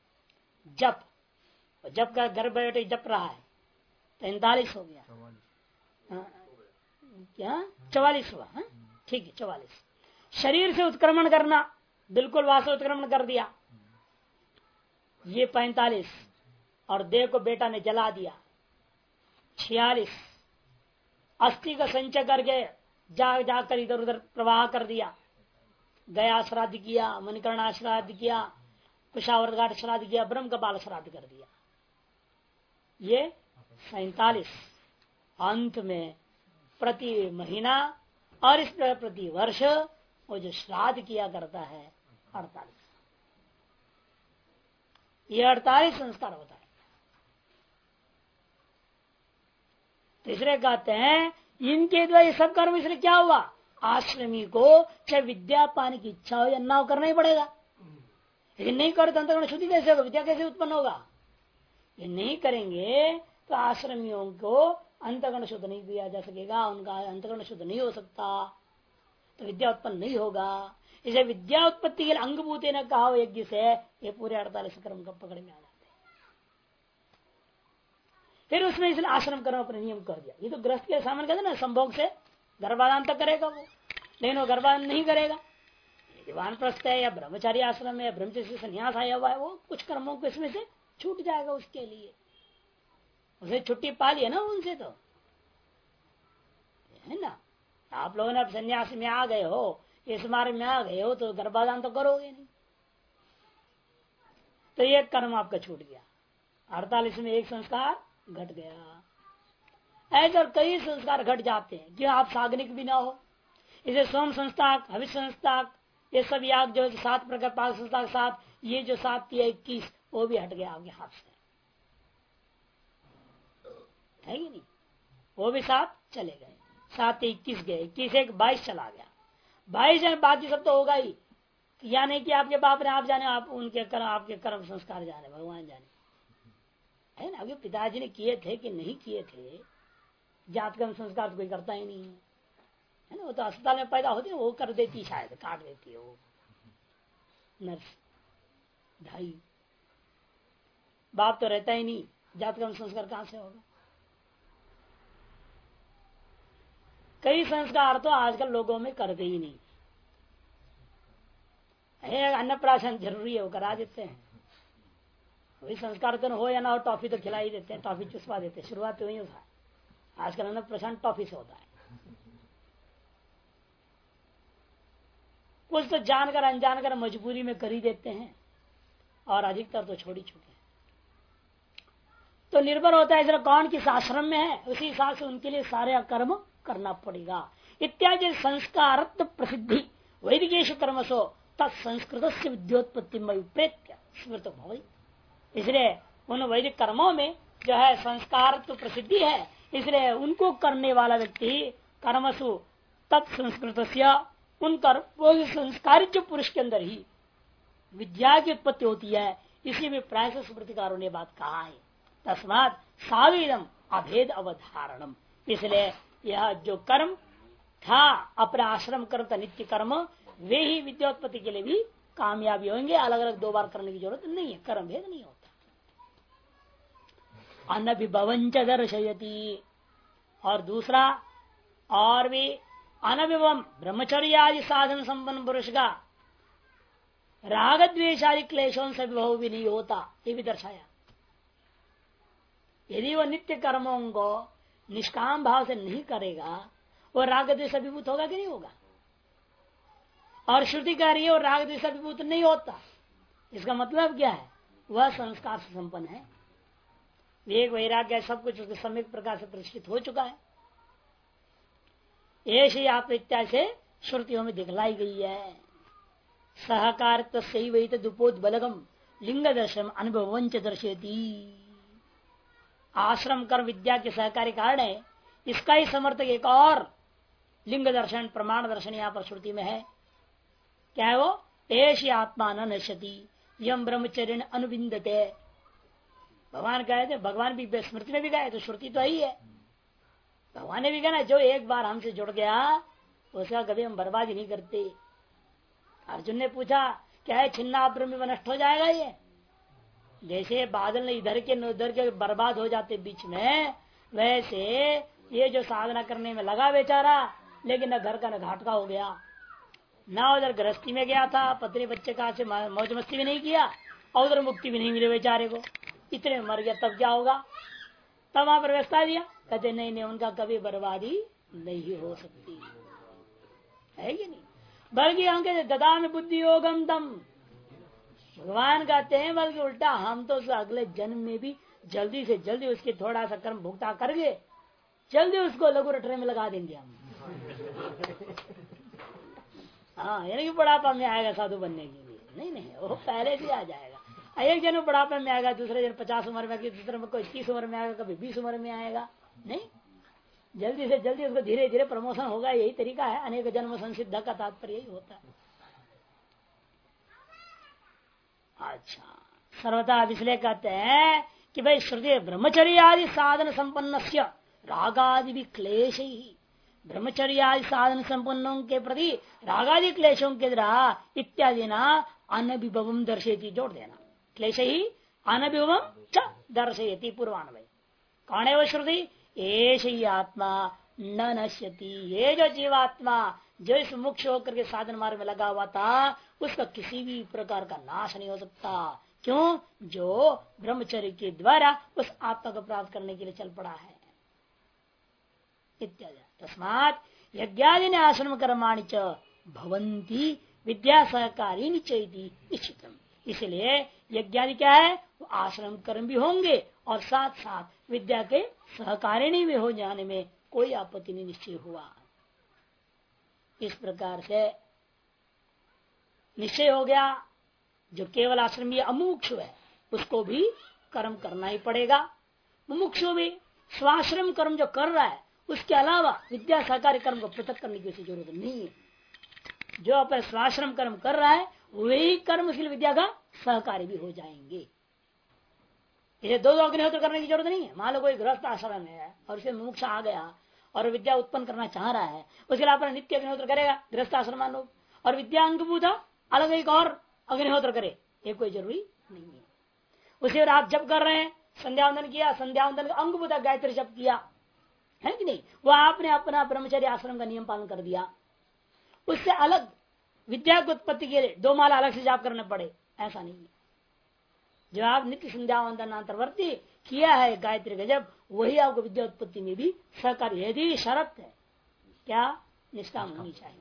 जप का घर बैठे जप रहा है 43 हो गया। क्या 44वां? ठीक है 44। शरीर से उत्क्रमण करना, बिल्कुल वास्तव उत्क्रमण कर दिया, ये 45। और देह को बेटा ने जला दिया 46। अस्थि का संचय करके जाकर इधर उधर प्रवाह कर दिया, गया श्राद्ध किया, मणिकर्णा श्राद्ध किया, कुशावर्त घाट श्राद्ध किया, ब्रह्म कपाल श्राद्ध कर दिया, ये 47। अंत में प्रति महीना और इस प्रति वर्ष वो जो श्राद्ध किया करता है 48। ये 48 संस्कार होता है। तीसरे कहते हैं इनके द्वारा ये सब कर्म, इसलिए क्या हुआ, आश्रमी को चाहे विद्या पाने की इच्छा हो या ना हो करना ही पड़ेगा। लेकिन नहीं करे तो अंतःकरण शुद्धि कैसे होगा, विद्या कैसे उत्पन्न होगा। ये नहीं करेंगे तो आश्रमियों को अंतःकरण शुद्ध नहीं किया जा सकेगा, उनका अंतःकरण शुद्ध नहीं हो सकता, तो विद्या उत्पन्न नहीं होगा। इसे विद्या उत्पत्ति के लिए अंगभूत ने कहा यज्ञ से ये पूरे 48 कर्म का पकड़ में आ जाते हैं। फिर उसमें इसलिए आश्रम कर्म अपने नियम कर दिया। ये तो ग्रस्त के सामान कहते ना, संभोग से गर्भाधान तक करेगा वो, लेकिन वो गर्भाधान नहीं करेगा। वानप्रस्थ है या ब्रह्मचारी आश्रम है, ब्रह्मचर्य से संन्यास आया हुआ है, वो कुछ कर्मों को इसमें से छूट जाएगा उसके लिए, उसे छुट्टी पा लिया ना उनसे, तो है ना। आप लोगों ने अब संन्यास में आ गए हो, इस मार्ग में आ गए हो, तो गर्भाधान तो करोगे नहीं, तो ये कर्म आपका छूट गया। 48 में एक संस्कार घट गया। ऐसे और कई संस्कार घट जाते हैं कि आप साग्निक भी ना हो। इसे सोम संस्थाक, हविष संस्थाक, ये सब याग जो 7 प्रकार, पाक संस्थाक 7, ये जो 7 या 21 वो भी हट गया आपके हाथ से, है कि नहीं। वो भी 7 चले गए, 7 21 गए, 21 एक 22 चला गया। 22 है, बाकी सब तो होगा ही। या नहीं कि आपके बाप ने, आप जाने, आप उनके कर्म, आपके कर्म संस्कार जाने, भगवान जाने, है ना। आपके पिताजी ने किए थे कि नहीं किए थे, जात कर्म संस्कार तो कोई करता ही नहीं है ना। वो तो अस्पताल में पैदा होती है, वो कर देती, शायद काट देती है वो नर्स ढाई। बाप तो रहता ही नहीं, जात कर्म संस्कार कहां से होगा। कई संस्कार तो आजकल लोगों में करते ही नहीं है। अन्नप्राशन जरूरी है, वो करा देते हैं। वही संस्कार तो हो या ना हो, टॉफी तो खिला ही देते हैं, टॉफी चुसवा देते हैं। शुरुआत तो वही होता है, आजकल अन्नप्राशन टॉफी से होता है। कुछ तो जानकर अनजानकर मजबूरी में कर ही देते हैं, और अधिकतर तो छोड़ ही चुके हैं। तो निर्भर होता है जरा कौन किस आश्रम में है, उसी हिसाब से उनके लिए सारे कर्म करना पड़ेगा। इत्यादि संस्कार प्रसिद्धि वैदिकेश कर्मसो तत्संस्कृत से विद्योत्पत्ति में विप्रेत्य स्मृत भवति। इसलिए उन वैदिक कर्मों में जो है संस्कार तो प्रसिद्धि है, इसलिए उनको करने वाला व्यक्ति कर्मसु तत्संस्कृत उन कर्म संस्कारित जो पुरुष के अंदर ही विद्या की उत्पत्ति होती है। इसी में प्राय से स्मृतिकारों ने बात कहा है। तस्मात सावेदम अभेद अवधारणम, इसलिए यह जो कर्म था अपना आश्रम कर्म का नित्य कर्म, वे ही विद्योत्पत्ति के लिए भी कामयाबी होंगे। अलग अलग दो बार करने की जरूरत नहीं है, कर्म भेद नहीं होता। अनभिभवंच दर्शयति, और दूसरा और भी अनभिभवम ब्रह्मचर्य आदि साधन संपन्न पुरुष का राग द्वेष आदि क्लेशों से विभव भी नहीं होता, ये भी दर्शाया। यदि वह नित्य कर्मों को निष्काम भाव से नहीं करेगा, वो राग द्वेष अभिभूत होगा कि नहीं होगा? और श्रुति कह रही है वो राग द्वेष अभिभूत नहीं होता, इसका मतलब क्या है? वह संस्कार से संपन्न है, विवेक वैराग्य सब कुछ उसके सम्यक प्रकार से प्रतिष्ठित हो चुका है। ऐसी आप इत्यादि से श्रुतियों में दिखलाई गई है। सहकार सही वही दुपोद बलगम लिंग दर्शन अनुभवंच दर्शेती, आश्रम कर्म विद्या के सहकारी कारण है। इसका ही समर्थक एक और लिंग दर्शन प्रमाण दर्शन यहाँ पर श्रुति में है। क्या है वो? ऐसी आत्मा न नश्यति यम ब्रह्मचर्य अनुबिंदते। भगवान कहे थे, भगवान भी स्मृति में भी गए तो श्रुति तो ही है। भगवान ने भी कहा ना, जो एक बार हमसे जुड़ गया उसका कभी हम बर्बाद ही नहीं करते। अर्जुन ने पूछा क्या है छिन्ना ब्रह्म में नष्ट हो जाएगा ये? जैसे बादल इधर के उधर के बर्बाद हो जाते बीच में, वैसे ये जो साधना करने में लगा बेचारा, लेकिन न घर का न घाट का हो गया, ना उधर गृहस्थी में गया था, पत्नी बच्चे का से मौज मस्ती भी नहीं किया, और उधर मुक्ति भी नहीं मिले बेचारे को, इतने मर गया। तब क्या होगा? तब वहां पर व्यवस्था दिया, कहते नहीं नहीं उनका कभी बर्बादी नहीं हो सकती है कि नहीं। बल्कि हम कहते ददा में बुद्धि योगम तम, भगवान कहते हैं बल्कि उल्टा हम तो अगले जन्म में भी जल्दी से जल्दी उसके थोड़ा सा कर्म भुगता करके जल्दी उसको लघु रटने में लगा देंगे हम। हाँ, यानी कि बुढ़ापा में आएगा साधु बनने के लिए? नहीं नहीं, वो पहले से आ जाएगा। एक जन बुढ़ापे में आएगा, दूसरे जन 50 उम्र में, दूसरे में कोई 30 उम्र में आएगा, कभी 20 उम्र में आएगा। नहीं, जल्दी से जल्दी उसको धीरे धीरे प्रमोशन होगा। यही तरीका है, अनेक जन्म संसिद्ध का तात्पर्य यही होता है। अच्छा, सर्वथा इसलिए कहते हैं कि भाई श्रुति ब्रह्मचर्य आदि साधन संपन्न रागादि भी क्लेश ही, ब्रह्मचर्य आदि साधन संपन्नों के प्रति रागादि क्लेशों के द्वारा इत्यादि ना अनभिभवम दर्शयति, जोड़ देना, क्लेश ही अनभिभवम च दर्शयति पूर्वान्वय। कौन है वो श्रुति? एष ही आत्मा न नश्यति, ये जो जीवात्मा जो इस मुख्य होकर के साधन मार्ग में लगा हुआ था, उसका किसी भी प्रकार का नाश नहीं हो सकता। क्यों? जो ब्रह्मचर्य के द्वारा उस आत्मा को प्राप्त करने के लिए चल पड़ा है इत्यादि। तस्मात् यज्ञादि ने आश्रम कर्माणि च भवन्ति विद्या सहकारी निश्चितम, इसलिए यज्ञादि क्या है? वो आश्रम कर्म भी होंगे और साथ साथ विद्या के सहकारिणी भी हो जाने में कोई आपत्ति नहीं निश्चय हुआ। इस प्रकार से निश्चय हो गया, जो केवल आश्रमी अमुमुक्षु है उसको भी कर्म करना ही पड़ेगा। मुमुक्षु भी स्वाश्रम कर्म जो कर रहा है उसके अलावा विद्या सहकारी कर्म को पृथक करने की जरूरत नहीं है। जो अपने स्वाश्रम कर्म कर रहा है वही कर्म उसकी विद्या का सहकारी भी हो जाएंगे। इसे दो अग्निहोत्र करने की जरूरत नहीं है। मान लो कोई गृहस्थ आश्रम में है और उसे मुमुक्ष आ गया और विद्या उत्पन्न करना चाह रहा है, उसके लिए अपना नित्य अग्निहोत्र करेगा गृहस्थ आश्रम मान लो, और विद्या अंगभूत अलग एक और अग्निहोत्र करे, ये कोई जरूरी नहीं है। उसी और आप जब कर रहे हैं, संध्यावंदन किया, संध्यावंदन का अंगभूत गायत्री जप किया है कि नहीं, वो आपने अपना ब्रह्मचर्य आश्रम का नियम पालन कर दिया। उससे अलग विद्या की उत्पत्ति के लिए 2 माला अलग से जाप करने पड़े, ऐसा नहीं है। जो आप नित्य संध्यावंदन अंतर्वर्ती किया है गायत्री का जब, वही आपको विद्या उत्पत्ति में भी सहकारी, यदि शर्त है क्या? निष्काम होनी चाहिए।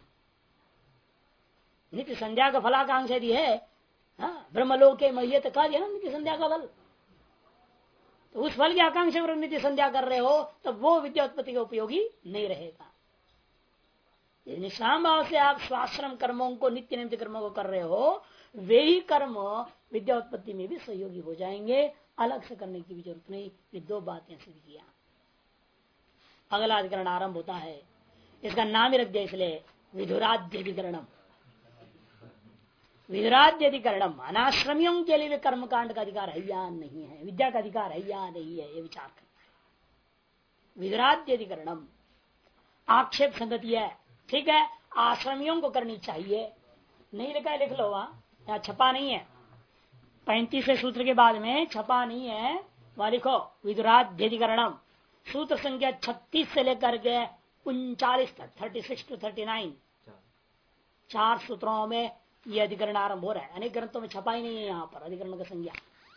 नित्य संध्या का फलाकांक्षा यदि है, हाँ, ब्रह्मलोक के महियत कहा दिया ना नित्य संध्या का फल, तो उस फल की आकांक्षा पर नित्य संध्या कर रहे हो तो वो विद्या उत्पत्ति का उपयोगी नहीं रहेगा। निष्काम भाव से आप स्वाश्रम कर्मों को, नित्य निमित्त कर्मों को कर रहे हो, वे ही कर्म विद्या उत्पत्ति में भी सहयोगी हो जाएंगे, अलग से करने की भी जरूरत नहीं। ये 2 बातें सिद्ध किया। अगला अधिकरण आरंभ होता है, इसका नाम ही रख दिया इसलिए विधुराध्याधिकरणम। विदुराद्यधिकरणम, अनाश्रमियों के लिए भी कर्मकांड का अधिकार है या नहीं है, विद्या का अधिकार है या नहीं है, ये विचार करना है। विदुराद्यधिकरणम आक्षेप संगति है, ठीक है, आश्रमियों को करनी चाहिए, नहीं लिखा है लिख लो, वहां यहाँ छपा नहीं है, 35वें सूत्र के बाद में छपा नहीं है, वहां लिखो विदुराद्यधिकरणम, सूत्र संख्या 36 से लेकर के 39 तक, 36 to 39 4 सूत्रों में यह अधिकरण आरंभ हो रहा है। अनेक ग्रंथों में छपा ही नहीं है यहाँ पर अधिकरण का संज्ञा।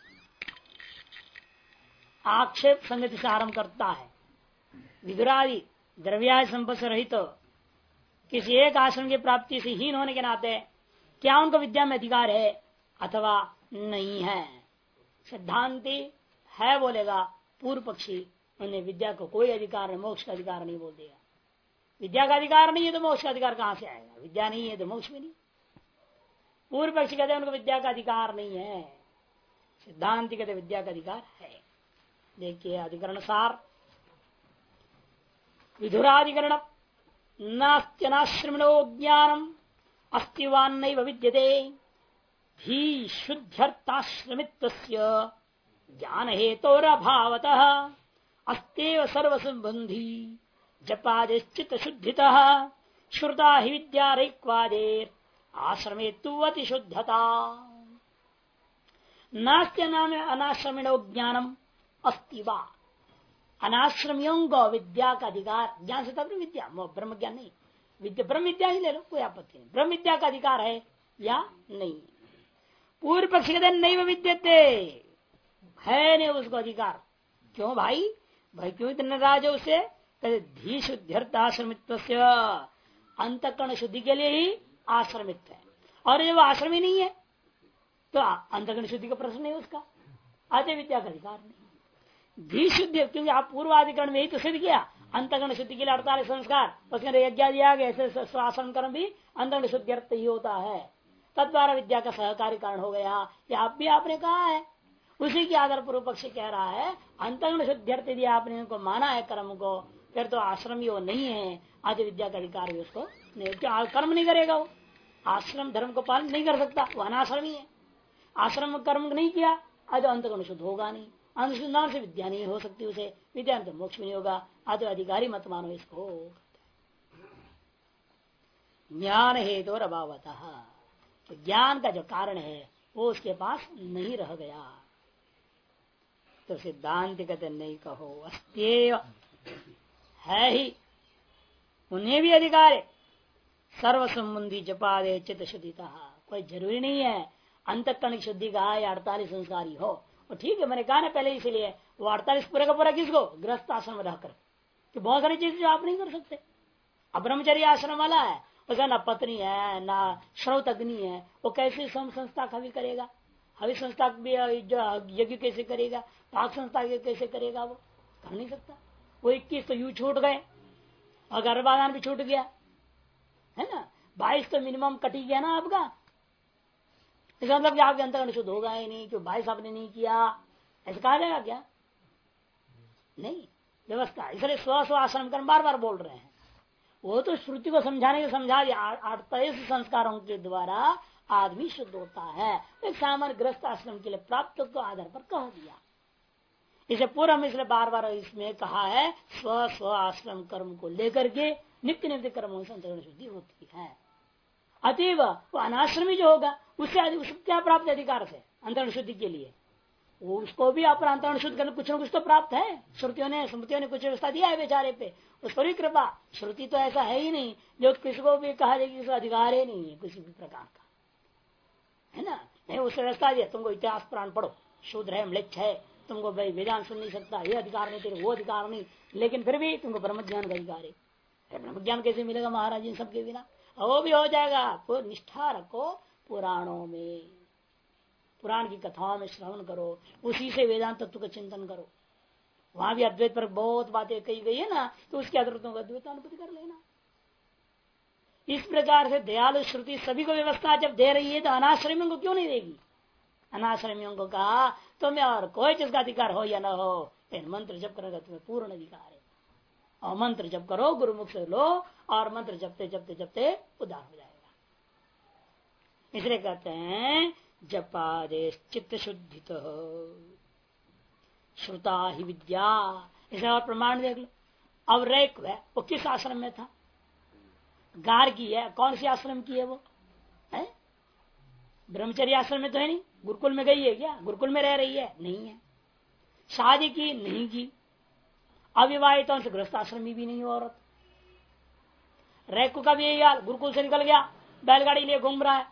आक्षेप संगति से आरंभ करता है। विदुरादि द्रव्यादि संपत्ति से रहित किसी एक आश्रम की प्राप्ति से हीन होने के नाते क्या उनको विद्या में अधिकार है अथवा नहीं है? सिद्धांति है बोलेगा, पूर्व पक्षी उन्हें विद्या को कोई अधिकार नहीं, मोक्ष का अधिकार नहीं बोल देगा। विद्या का अधिकार नहीं है तो मोक्ष का अधिकार कहां से आएगा? विद्या नहीं है तो मोक्ष भी नहीं। पूर्व पक्षी कहते हैं उनको विद्या का अधिकार नहीं है, सिद्धांति कहते विद्या का अधिकार है। देखिए अधिकरण सार, विधुराधिकरण नास्त्यनाश्रमणो ज्ञानम अस्तिवान्नैव विद्यते ही शुद्ध्यर्थाश्रमित्वस्य ज्ञान हेतोरभावतः अस्तेव सर्वसंबंधी जपादिश्चित शुद्धितः श्रुता ही विद्या रैक्वादेर आश्रमे तुवति शुद्धता। नास्त्य नाम अनाश्रमिणो ज्ञानम अस्तिवा, अनाश्रमियों को विद्या का अधिकार, ज्ञान से तब विद्या, ब्रह्म ज्ञान नहीं, विद्या ब्रह्म विद्या ही ले लो, कोई आपत्ति नहीं, ब्रह्म विद्या का अधिकार है या नहीं? पूर्व पक्षी कहते नहीं विद्यते, है नहीं उसको अधिकार। क्यों भाई? भाई क्यों इतने नाराज है उससे? कहते धी शुद्ध्यर्थ आश्रमित्व से, अंतःकरण शुद्धि के लिए ही आश्रमित्व है, और जब आश्रमी नहीं है तो अंतःकरण शुद्धि का प्रश्न नहीं उसका, आदि विद्या का अधिकार नहीं। धी शुद्धि, क्योंकि आप पूर्वाधिकरण में ही तो सिद्ध किया अंतःकरण शुद्धि के लिए 48 संस्कार, उसमें यज्ञ दिया गया, ऐसे आसन कर्म भी अंतःकरण शुद्ध्यर्थ ही होता है, तद्वारा विद्या का सहकारी कारण हो गया। ये आप भी आपने कहा है, उसी के आधार पूर्व पक्ष कह रहा है अंतःकरण शुद्ध्यर्थ यदि आपने इनको माना है कर्म को, फिर तो आश्रमी वो नहीं है, आदि विद्या का अधिकार भी उसको नहीं, कर्म नहीं करेगा, वो आश्रम धर्म को पालन नहीं कर सकता, वो अनाश्रमी है। आश्रम कर्म नहीं किया आदि अंतःकरण शुद्ध होगा नहीं, अनुसंधान से विद्या नहीं हो सकती उसे, विद्या तो मोक्ष नहीं होगा, आदि अधिकारी मत मानो इसको। ज्ञान हेतु और अभावतः, तो ज्ञान का जो कारण है वो उसके पास नहीं रह गया, तो सिद्धांत कहते नहीं कहो, अस्त्येव है ही, उन्हें भी अधिकार है। सर्व संबंधी जपादे चित्त शुद्धिता, कोई जरूरी नहीं है अंतःकरण की शुद्धि का या 48 संस्कारी हो, और ठीक है मैंने कहा ना पहले, इसीलिए वो 48 पूरा का पूरा किसको? गृहस्थ आश्रम में रहकर, कि बहुत सारी चीजें जो आप नहीं कर सकते। अब ब्रह्मचर्य आश्रम वाला है, उसका ना पत्नी है ना श्रौत अग्नि है, वो कैसे संस्था हवि करेगा? हवि संस्था भी यज्ञ कैसे करेगा? पाक संस्था कैसे करेगा? वो कर नहीं सकता। वो 21 तो यू छूट गए और गर्भाधान भी छूट गया है ना, 22 तो मिनिमम कटी गया ना आपका, इसका मतलब कि आपके अंतःकरण शुद्ध होगा ही नहीं, क्यों 22 आपने नहीं किया, ऐसा कहा जाएगा क्या? नहीं, व्यवस्था। इसलिए स्व आश्रम कर बार बार बोल रहे हैं, वो तो श्रुति को समझाने के समझा दिया, 48 संस्कारों के द्वारा आदमी शुद्ध होता है, एक सामान्य गृहस्थ आश्रम के लिए प्राप्त को आधार पर कह दिया। इसे पूर्व हम इसलिए बार बार इसमें कहा है, स्व आश्रम कर्म को लेकर के नित्य नित्य कर्मों से अंतःकरण शुद्धि होती है। अतएव वो अनाश्रमी जो होगा उससे क्या प्राप्त अधिकार से अंतःकरण शुद्धि के लिए, वो उसको भी अपना अंतःकरण शुद्ध करने कुछ न कुछ तो प्राप्त है। श्रुतियों ने स्मृतियों ने कुछ व्यवस्था दिया है बेचारे पे, उस पर भी कृपा। श्रुति तो ऐसा है ही नहीं जो किसी को भी कहा जाए कि इसका अधिकार ही नहीं है किसी भी प्रकार का, है ना। नहीं, उस व्यवस्था दिया, तुमको इतिहास पुराण पढ़ो, शूद्र है, म्लेच्छ है, तुमको भाई वेदांत सुन नहीं सकता, ये अधिकार नहीं, तेरे वो अधिकार नहीं, लेकिन फिर भी तुमको ब्रह्म ज्ञान का अधिकार है। ब्रह्म ज्ञान कैसे मिलेगा महाराज इन सबके बिना? वो भी हो जाएगा। तो निष्ठा रखो पुराणों में, पुराण की कथाओं में श्रवण करो, उसी से वेदांत तत्व का चिंतन करो। वहां भी अद्वैत पर बहुत बातें कही गई है ना, तो उसके आधार पर अद्वैत अनुभूति कर लेना। इस प्रकार से दयालु श्रुति सभी को व्यवस्था जब दे रही है तो अनाश्रमियों को क्यों नहीं देगी? अनाश्रमियों को कहा तुम्हें और कोई चीज का अधिकार हो या ना हो, मंत्र जप करेगा तुम्हें पूर्ण अधिकार है, और मंत्र जप करो, गुरुमुख से लो, और मंत्र जपते जपते जपते उदार हो जाएगा। इसलिए कहते हैं जपादेश चित्त शुद्धि श्रुता ही विद्या। इसे और प्रमाण देख लो। अब रेक वो किस आश्रम में था? गार्गी है। कौन सी आश्रम की है वो? है ब्रह्मचर्य आश्रम में तो है नहीं। गुरुकुल में गई है क्या? गुरुकुल में रह रही है? नहीं है। शादी की? नहीं की। अविवाहितों से गृहस्थ आश्रमी भी नहीं औरत। रैकू का भी यही हाल। गुरुकुल से निकल गया, बैलगाड़ी लिए घूम रहा है।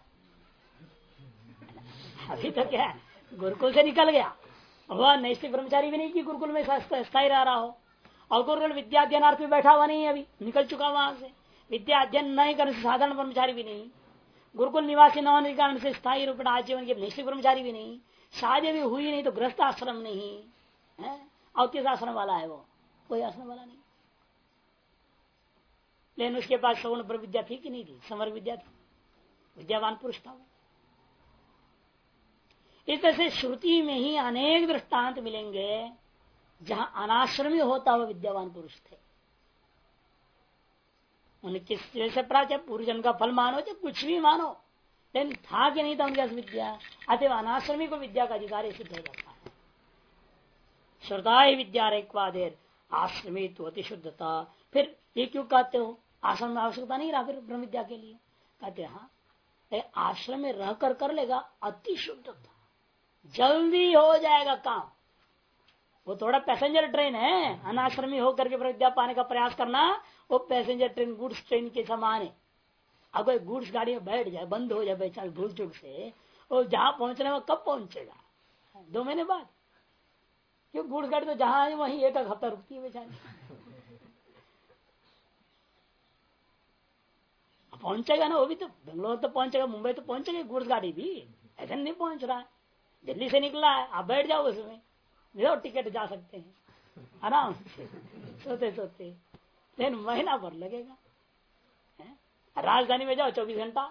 अभी तो क्या है, गुरुकुल से निकल गया, वह नैष्ठिक ब्रह्मचारी भी नहीं की गुरुकुल में स्थायी रह रहा हो, और गुरुकुल विद्या अध्ययनार्थ में बैठा हुआ नहीं है, अभी निकल चुका वहां से। विद्या अध्ययन नहीं करने से साधारण ब्रह्मचारी भी नहीं, गुरुकुल निवासी न होने के कारण से स्थायी रूप में आजीवन के नैष्ठिक ब्रह्मचारी भी नहीं, शादी भी हुई नहीं तो गृहस्थ आश्रम नहीं है। और किस आश्रम वाला है वो? कोई आश्रम वाला नहीं। लेकिन उसके पास सवर्ण ब्रह्म विद्या थी कि नहीं थी? समर विद्या थी, विद्यावान पुरुष था वो। इस तरह से श्रुति में ही अनेक दृष्टांत मिलेंगे जहां अनाश्रमी होता हुआ विद्यावान पुरुष थे। उन्हें किस तरह से प्राप्त? पूर्वजन्म का फल मानो, चाहे कुछ भी मानो, लेकिन था कि नहीं था उनके पास विद्या, अतः अनाश्रमी को विद्या का अधिकार सिद्ध हो जाता है। श्रुता ही विद्या रेक्वादेर आश्रमी तो अति शुद्धता। फिर ये क्यों कहते हो आश्रम में आवश्यकता नहीं रहा फिर ब्रह्म विद्या के लिए? कहते हाँ, आश्रम में रहकर कर लेगा अति शुद्धता, जल्दी हो जाएगा काम। वो थोड़ा पैसेंजर ट्रेन है, अनाश्रमी होकर के विद्या पाने का प्रयास करना, वो पैसेंजर ट्रेन गुड्स ट्रेन के समान है। अगर गुड्स गाड़ी में बैठ जाए, बंद हो जाए बेचारा भूल चूक से, वो जहां पहुंचने में कब पहुंचेगा? 2 महीने बाद। क्यों? गुड्स गाड़ी तो जहां है वहीं एक हफ्ता रुकती है बेचारी। पहुंचेगा ना वो भी, तो बेंगलोर तो पहुंचेगा, मुंबई तो पहुंचेगा गुड्स गाड़ी भी, ऐसा नहीं पहुंच रहा है। दिल्ली से निकला है, आप बैठ जाओ उसमें, विदाउट टिकट जा सकते हैं आराम से, सोते सोते। लेकिन महीना भर लगेगा। राजधानी में जाओ 24 घंटा।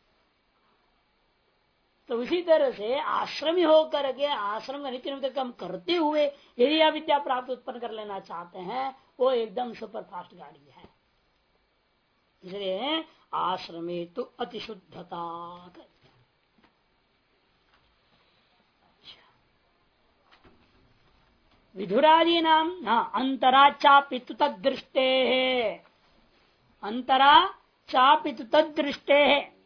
तो उसी तरह से आश्रमी होकर के आश्रम का नित्य नित्य काम करते हुए यदि आप विद्या प्राप्त उत्पन्न कर लेना चाहते हैं, वो एकदम सुपर फास्ट गाड़ी है। इसलिए आश्रमे तो अति शुद्धता। विधुरादि नाम अंतरा चापितु तदृष्टे, अंतरा चापितु तदृष्टे,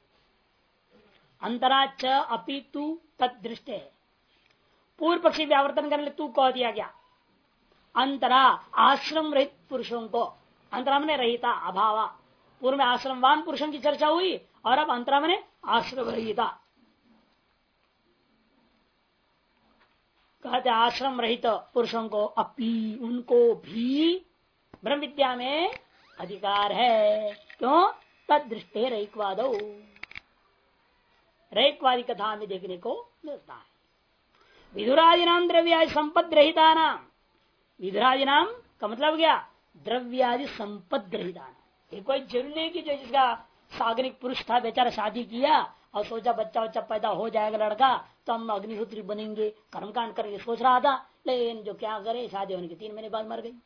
अंतरा च अपितु तदृष्टे। पूर्व पक्षी व्यावर्तन करने तू कह दिया गया। अंतरा आश्रम रहित पुरुषों को, अंतरा में रहिता अभावा, पूर्व में आश्रमवान पुरुषों की चर्चा हुई और अब अंतरा में आश्रम रहिता। कहते आश्रम रहित पुरुषों को अपी, उनको भी ब्रह्म विद्या में अधिकार है। क्यों? तद दृष्टि रैकवाद, रैकवादी कथा में देखने को मिलता है। विधुरादि नाम द्रव्यादि संपद रहिता नाम, विधुरादि नाम का मतलब क्या? द्रव्यादि संपद रहिता नाम। ये कोई जरूरी नहीं कि जो जिसका सागरिक पुरुष था बेचारा शादी किया और सोचा बच्चा बच्चा पैदा हो जाएगा लड़का तो हम अग्निहोत्री बनेंगे, कर्मकांड करेंगे, सोच रहा था। लेकिन जो क्या करे, शादी होने के 3 महीने बाद मर गई।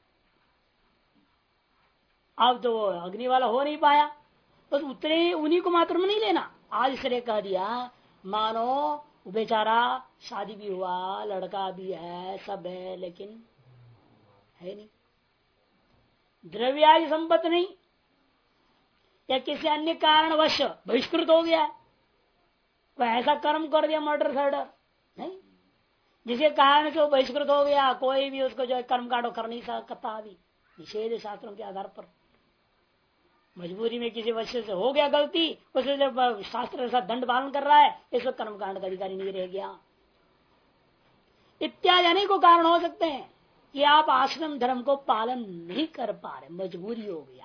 अब तो अग्नि वाला हो नहीं पाया, बस उतने उन्हीं को मात्र में नहीं लेना। आज इसलिए कह दिया, मानो बेचारा शादी भी हुआ, लड़का भी है, सब है, लेकिन है नहीं, द्रव्यादि संपत्ति नहीं, या किसी अन्य कारणवश बहिष्कृत हो गया, कोई ऐसा कर्म कर दिया, मर्डर सर्डर नहीं, जिसके कारण से वो बहिष्कृत हो गया, कोई भी उसको जो कर्म कांड कर नहीं सकता। अभी निषेध शास्त्रों के आधार पर मजबूरी में किसी वजह से हो गया गलती, उससे जब शास्त्र के साथ दंड पालन कर रहा है, इस वक्त कर्म कांड का अधिकारी नहीं रह गया। इत्यादि अनेकों कारण हो सकते हैं कि आप आश्रम धर्म को पालन नहीं कर पा रहे, मजबूरी हो गया।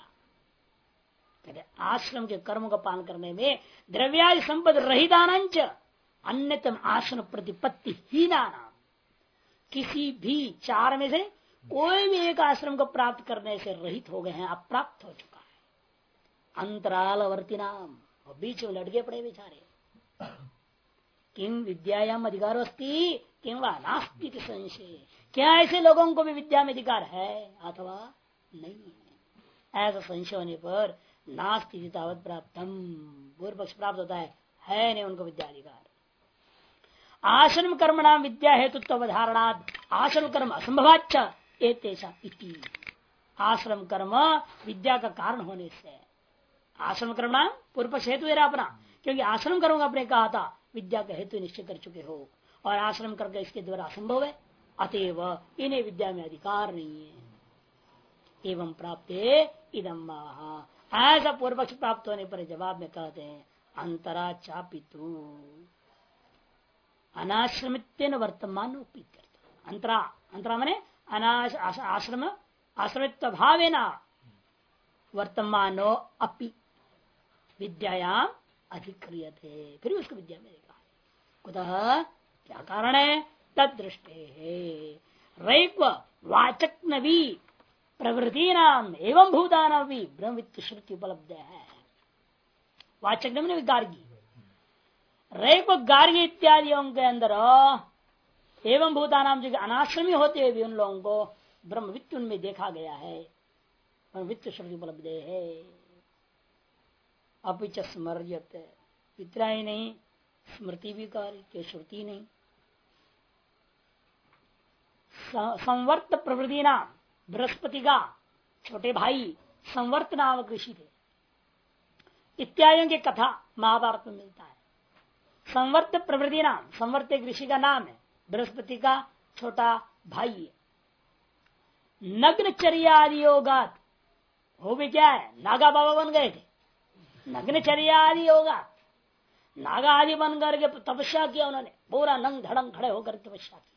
आश्रम के कर्मों का पालन करने में द्रव्यादि संपद रहितानंच अन्यतम आश्रम प्रतिपत्ति ही नाम, किसी भी 4 में से कोई भी एक आश्रम को प्राप्त करने से रहित हो गए हैं, अप्राप्त हो चुका है। अंतरालवर्ती नाम, और बीच में लटके पड़े बेचारे। किम विद्यायाम अधिकार अस्ति किम वा नास्ति संशय, क्या ऐसे लोगों को भी विद्या में अधिकार है अथवा नहीं है? ऐसा संशय होने पर नास्ति तावत प्राप्तम, पूर्व पक्ष प्राप्त होता है, है नहीं उनको विद्याधिकार। आश्रम कर्म नाम विद्या हेतुत्व धारणात् आश्रम कर्म असंभवाच्च एतेषा इति। आश्रम कर्म विद्या का कारण होने से, आश्रम कर्म नाम पूर्व हेतु है अपना, क्योंकि आश्रम कर्म आपने कहा था विद्या का हेतु निश्चय कर चुके हो, और आश्रम कर्म इसके द्वारा असंभव है, अतएव इन्हें विद्या में अधिकार नहीं है। एवं प्राप्त इदम ऐसा पूर्व पक्ष प्राप्त होने पर जवाब में कहते हैं अंतरा चापितु अनाश्रमित्व वर्तमान अंतरा, अंतरा माने आश्रम आश्रमित्व भावेना वर्तमानो अपि विद्यायाम अधिक्रियते। फिर उसको विद्या में देखा कुतः, क्या कारण है? तद दृष्टे है रैक्व वाचक नवी प्रवृत्ति नाम एवं भूतानाम भी ब्रह्मवित्त श्रुति उपलब्ध है। वाचक नवी गार्गी, रैक्व गार्गी इत्यादियों के अंदर एवं भूतानाम जो अनाश्रमी होते हुए भी उन लोगों को ब्रह्मवित्त उनमें देखा गया है, ब्रह्मवित्त श्रुति उपलब्ध है। अपिच स्मर्यते, इतना ही नहीं स्मृति भी कार्य श्रुति नहीं। संवर्त प्रवृत्ति नाम बृहस्पति का छोटे भाई संवर्त नामक ऋषि थे, इत्यादियों की कथा महाभारत में मिलता है। संवर्त प्रवृत्ति नाम, संवर्त एक ऋषि का नाम है, बृहस्पति का छोटा भाई है। नग्नचर्या आदि योगात, वो भी क्या है, नागा बाबा बन गए थे। नग्नचर्या आदि योगा, नागा आदि बन करके तपस्या किया उन्होंने, पूरा नंग धड़ंग खड़े होकर तपस्या की।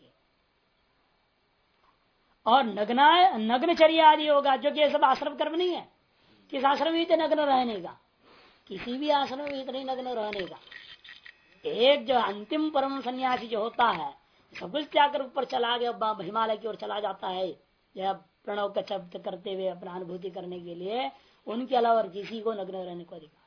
और नग्नचर्या आदि होगा, जो कि ये सब आश्रम कर्म नहीं है। किस आश्रम में थे नग्न रहने का? किसी भी आश्रम में इतने नग्न रहने का। एक जो अंतिम परम सन्यासी जो होता है, सब कुछ त्याग कर ऊपर चला गया, हिमालय की ओर चला जाता है, या प्रणव का शब्द करते हुए अपना अनुभूति करने के लिए, उनके अलावा किसी को नग्न रहने को अधिकार।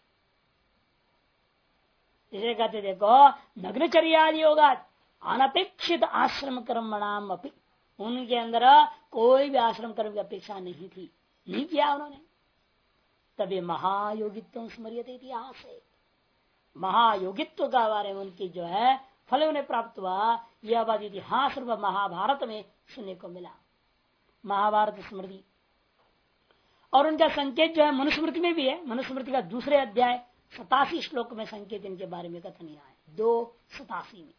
इसे कहते देखो नग्नचर्या आदि होगा अनपेक्षित आश्रम कर्मणाम अपि, उनके अंदर कोई भी आश्रम कर्म की अपेक्षा नहीं थी, नहीं किया उन्होंने। तभी महायोगित्व स्मर्यते इतिहास है, महायोगित्व का बारे में उनकी जो है फल उन्हें प्राप्त हुआ, यह बात इतिहास रूप महाभारत में सुनने को मिला। महाभारत स्मृति और उनका संकेत जो है मनुस्मृति में भी है। मनुस्मृति का दूसरे अध्याय 87 श्लोक में संकेत इनके बारे में कथन है, 2:87 में।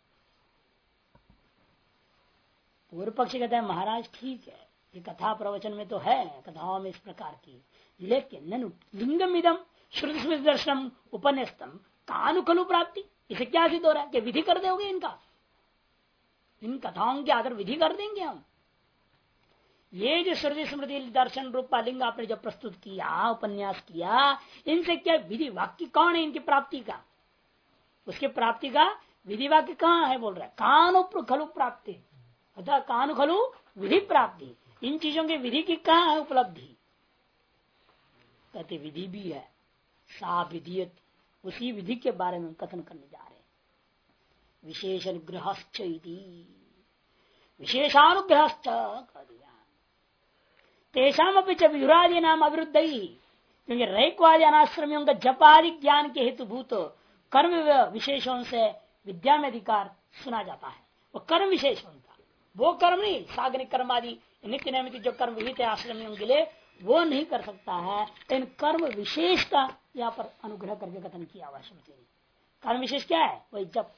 पूर्व पक्षी कहता है महाराज ठीक है, ये कथा प्रवचन में तो है, कथाओं में इस प्रकार की, लेकिन ननु लिंगम इदम श्रुति स्मृति दर्शनम उपन्यस्तम कानु खलु प्राप्ति, इसे क्या सिद्ध हो रहा है कि विधि कर दोगे इनका? इन कथाओं के आधार विधि कर देंगे हम? ये जो श्रुति स्मृति दर्शन रूपा लिंग आपने जब प्रस्तुत किया, उपन्यास किया, इनसे क्या विधि वाक्य कौन है इनकी प्राप्ति का? उसके प्राप्ति का विधि वाक्य कहाँ है बोल रहा है? कानु खलु प्राप्ति, अतः कानु खलु विधि प्राप्ति, इन चीजों की विधि की कहाँ है उपलब्धि? कहते विधि भी है, सा विधियत, उसी विधि के बारे में कथन करने जा रहे हैं। विशेष अनुग्रहश्च विशेषानुग्रहश्च कर दिया। तेषाम अपि च विधुरादि नाम अविरुद्ध ही, क्योंकि रैक्वादि अनाश्रमियों का जपादि ज्ञान के हेतुभूत कर्म विशेषों से विद्या में अधिकार सुना जाता है। वो कर्म विशेष होता, वो कर्म नहीं, सागनिक कर्म आदि नित्य नैमित जो कर्म विहित है आश्रमियों के लिए, वो नहीं कर सकता है। इन कर्म विशेष का यहाँ पर अनुग्रह करके कथन किया हुआ श्रुति ने। कर्म विशेष क्या है? वही जप।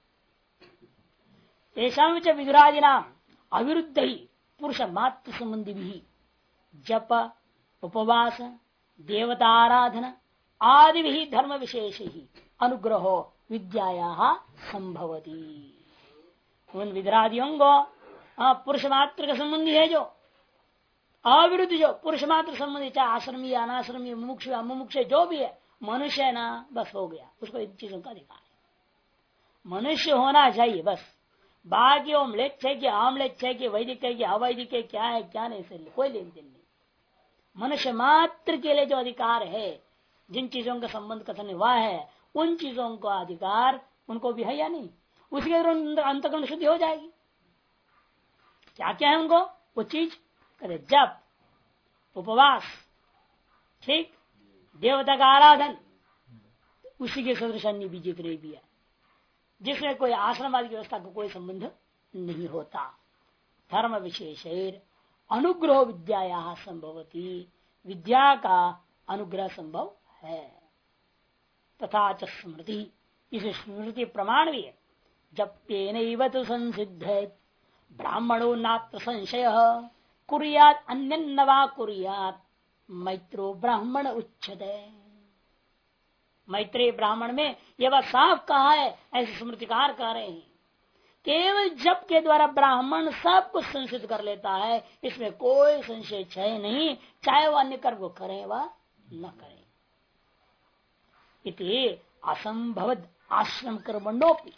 ऐसा विदुरादि नाम अविरुद्ध ही पुरुष मात्र संबंधी भी जप, उपवास, देवता आराधना आदि भी धर्म विशेष ही अनुग्रहो विद्याया संभवती। उन विदरादियों को पुरुष मात्र का संबंधी है, जो अविरुद्ध जो पुरुष मात्र संबंधी, चाहे आश्रमी अनाश्रमी मुमुक्ष अमुमुक्ष जो भी है, मनुष्य है ना, बस हो गया, उसको इन चीजों का अधिकार है। मनुष्य होना चाहिए बस, बाकी वो म्लेच्छ है कि आम्लेच्छ है कि वैदिक है कि अवैदिक है, क्या है क्या नहीं, से कोई लेन देन नहीं। मनुष्य मात्र के लिए जो अधिकार है, जिन चीजों का संबंध कथन हुआ है, उन चीजों का अधिकार उनको भी है या नहीं? उसके अंतकरण शुद्धि हो जाएगी। क्या क्या है उनको वो चीज? करे जप, उपवास, ठीक, देवता का आराधन, उसी के सदृश अन्य भी जितने भी है, जिसमें कोई आश्रम आदि व्यवस्था का कोई संबंध नहीं होता। धर्म विशेष अनुग्रह विद्या संभवती, विद्या का अनुग्रह संभव है। तथा च स्मृति, इस स्मृति प्रमाण भी है। जब तेन तो संसिद्ध ब्राह्मणो नात्र संशय कुर्यात अन्य वा कुर्यात मैत्रो ब्राह्मण उच्चते। मैत्रेय ब्राह्मण में यह बात साफ कहा है, ऐसे स्मृतिकार कह रहे हैं। केवल जप के द्वारा ब्राह्मण सब कुछ संसिद्ध कर लेता है, इसमें कोई संशय है नहीं, चाहे वह अन्य कर्म को करें व न करें। इति असंभवत आश्रम कर्मणोपि,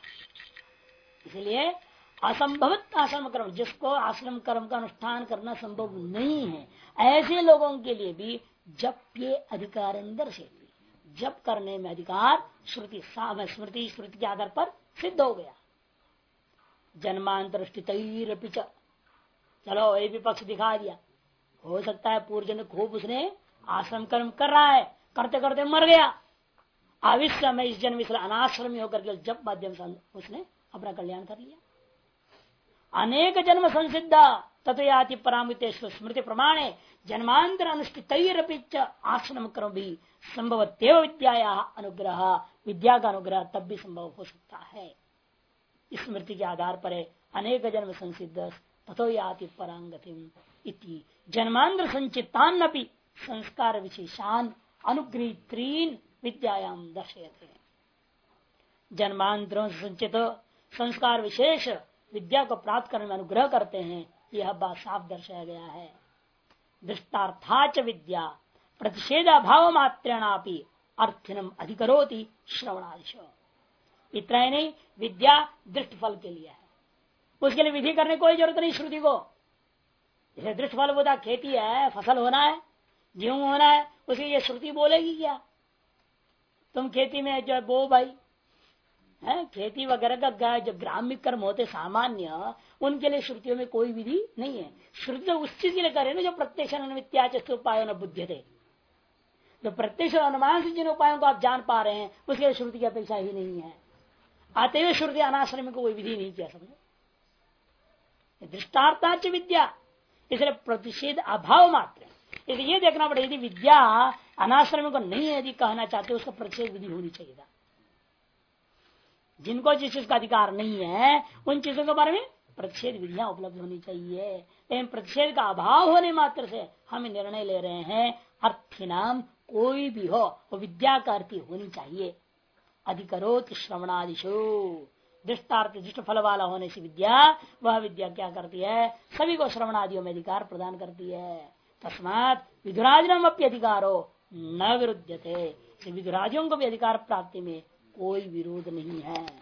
इसलिए असंभवत आश्रम कर्म, जिसको आश्रम कर्म का अनुष्ठान करना संभव नहीं है, ऐसे लोगों के लिए भी जप के अधिकार अंदर से जप करने में अधिकार श्रुति स्मृति के आधार पर सिद्ध हो गया। जन्मांतर स्थितैरपि च, चलो ये भी पक्ष दिखा दिया। हो सकता है पूर्व जन्म खूब उसने आश्रम कर्म कर रहा है, करते करते मर गया, अब इस समय इस जन्म इसलिए अनाश्रमी होकर के जप माध्यम से उसने अपना कल्याण कर लिया। अनेक जन्म संसिद्ध तथयाति परामितेश्वर स्मृति प्रमाणे जन्मांतर अनुष्ठित आश्रम कर्म भी संभवतेव विद्या अनुग्रह, विद्या का अनुग्रह तब भी संभव हो सकता है। इस स्मृति के आधार पर अनेक जन्म संसिद्ध तथो याति परांगतिम इति जन्मांतर संचितान्नपि संस्कार विशेषान अनुग्रहीत्रीन विद्यायाम दर्शयते। जन्मांतरों से संचित संस्कार विशेष विद्या को प्राप्त करने में अनुग्रह करते हैं, यह बात साफ दर्शाया गया है। दृष्टार्थाच विद्या प्रतिषेधाभाव मात्रेणापि अर्थिनम अधिकरोति श्रवणादिश। इतना ही नहीं, विद्या दृष्ट फल के लिए है, उसके लिए विधि करने कोई जरूरत नहीं श्रुति को। जैसे दृष्ट फल बोला खेती है, फसल होना है, गेहूं होना है, उसे ये श्रुति बोलेगी क्या तुम खेती में जो बो भाई है, खेती वगैरह का जो ग्राम्य कर्म होते सामान्य, उनके लिए श्रुतियों में कोई विधि नहीं है। श्रुति तो उस चीज के लिए करे ना जो प्रत्यक्ष अनुमित्याच उपायों न बुद्ध थे, जो प्रत्यक्ष अनुमान से जिन उपायों को आप जान पा रहे हैं उसके लिए श्रुति की अपेक्षा ही नहीं है। आते हुए श्रुति अनाश्रम को कोई विधि नहीं किया, समझे। दृष्टार्थाच विद्या, इसलिए प्रतिषेध अभाव मात्र, इसलिए ये देखना पड़ेगा यदि विद्या अनाश्रम को नहीं यदि कहना चाहते उसका प्रतिषेध विधि होनी चाहिए। जिनको जिस चीज का अधिकार नहीं है उन चीजों के बारे में प्रतिषेध विधियां उपलब्ध होनी चाहिए, लेकिन प्रतिषेध का अभाव होने मात्र से हम निर्णय ले रहे हैं अर्थीनाम कोई भी हो वो विद्या का अर्थी होनी चाहिए। अधिकरोत श्रवणादिशो, दृष्टार्थ दृष्ट फल वाला होने से विद्या, वह विद्या क्या करती है, सभी को श्रवणादियों में अधिकार प्रदान करती है। तस्मात विधुराजनम अपनी अधिकारो न विरुद्धते, विधुराजियों को भी अधिकार प्राप्ति में कोई विरोध नहीं है।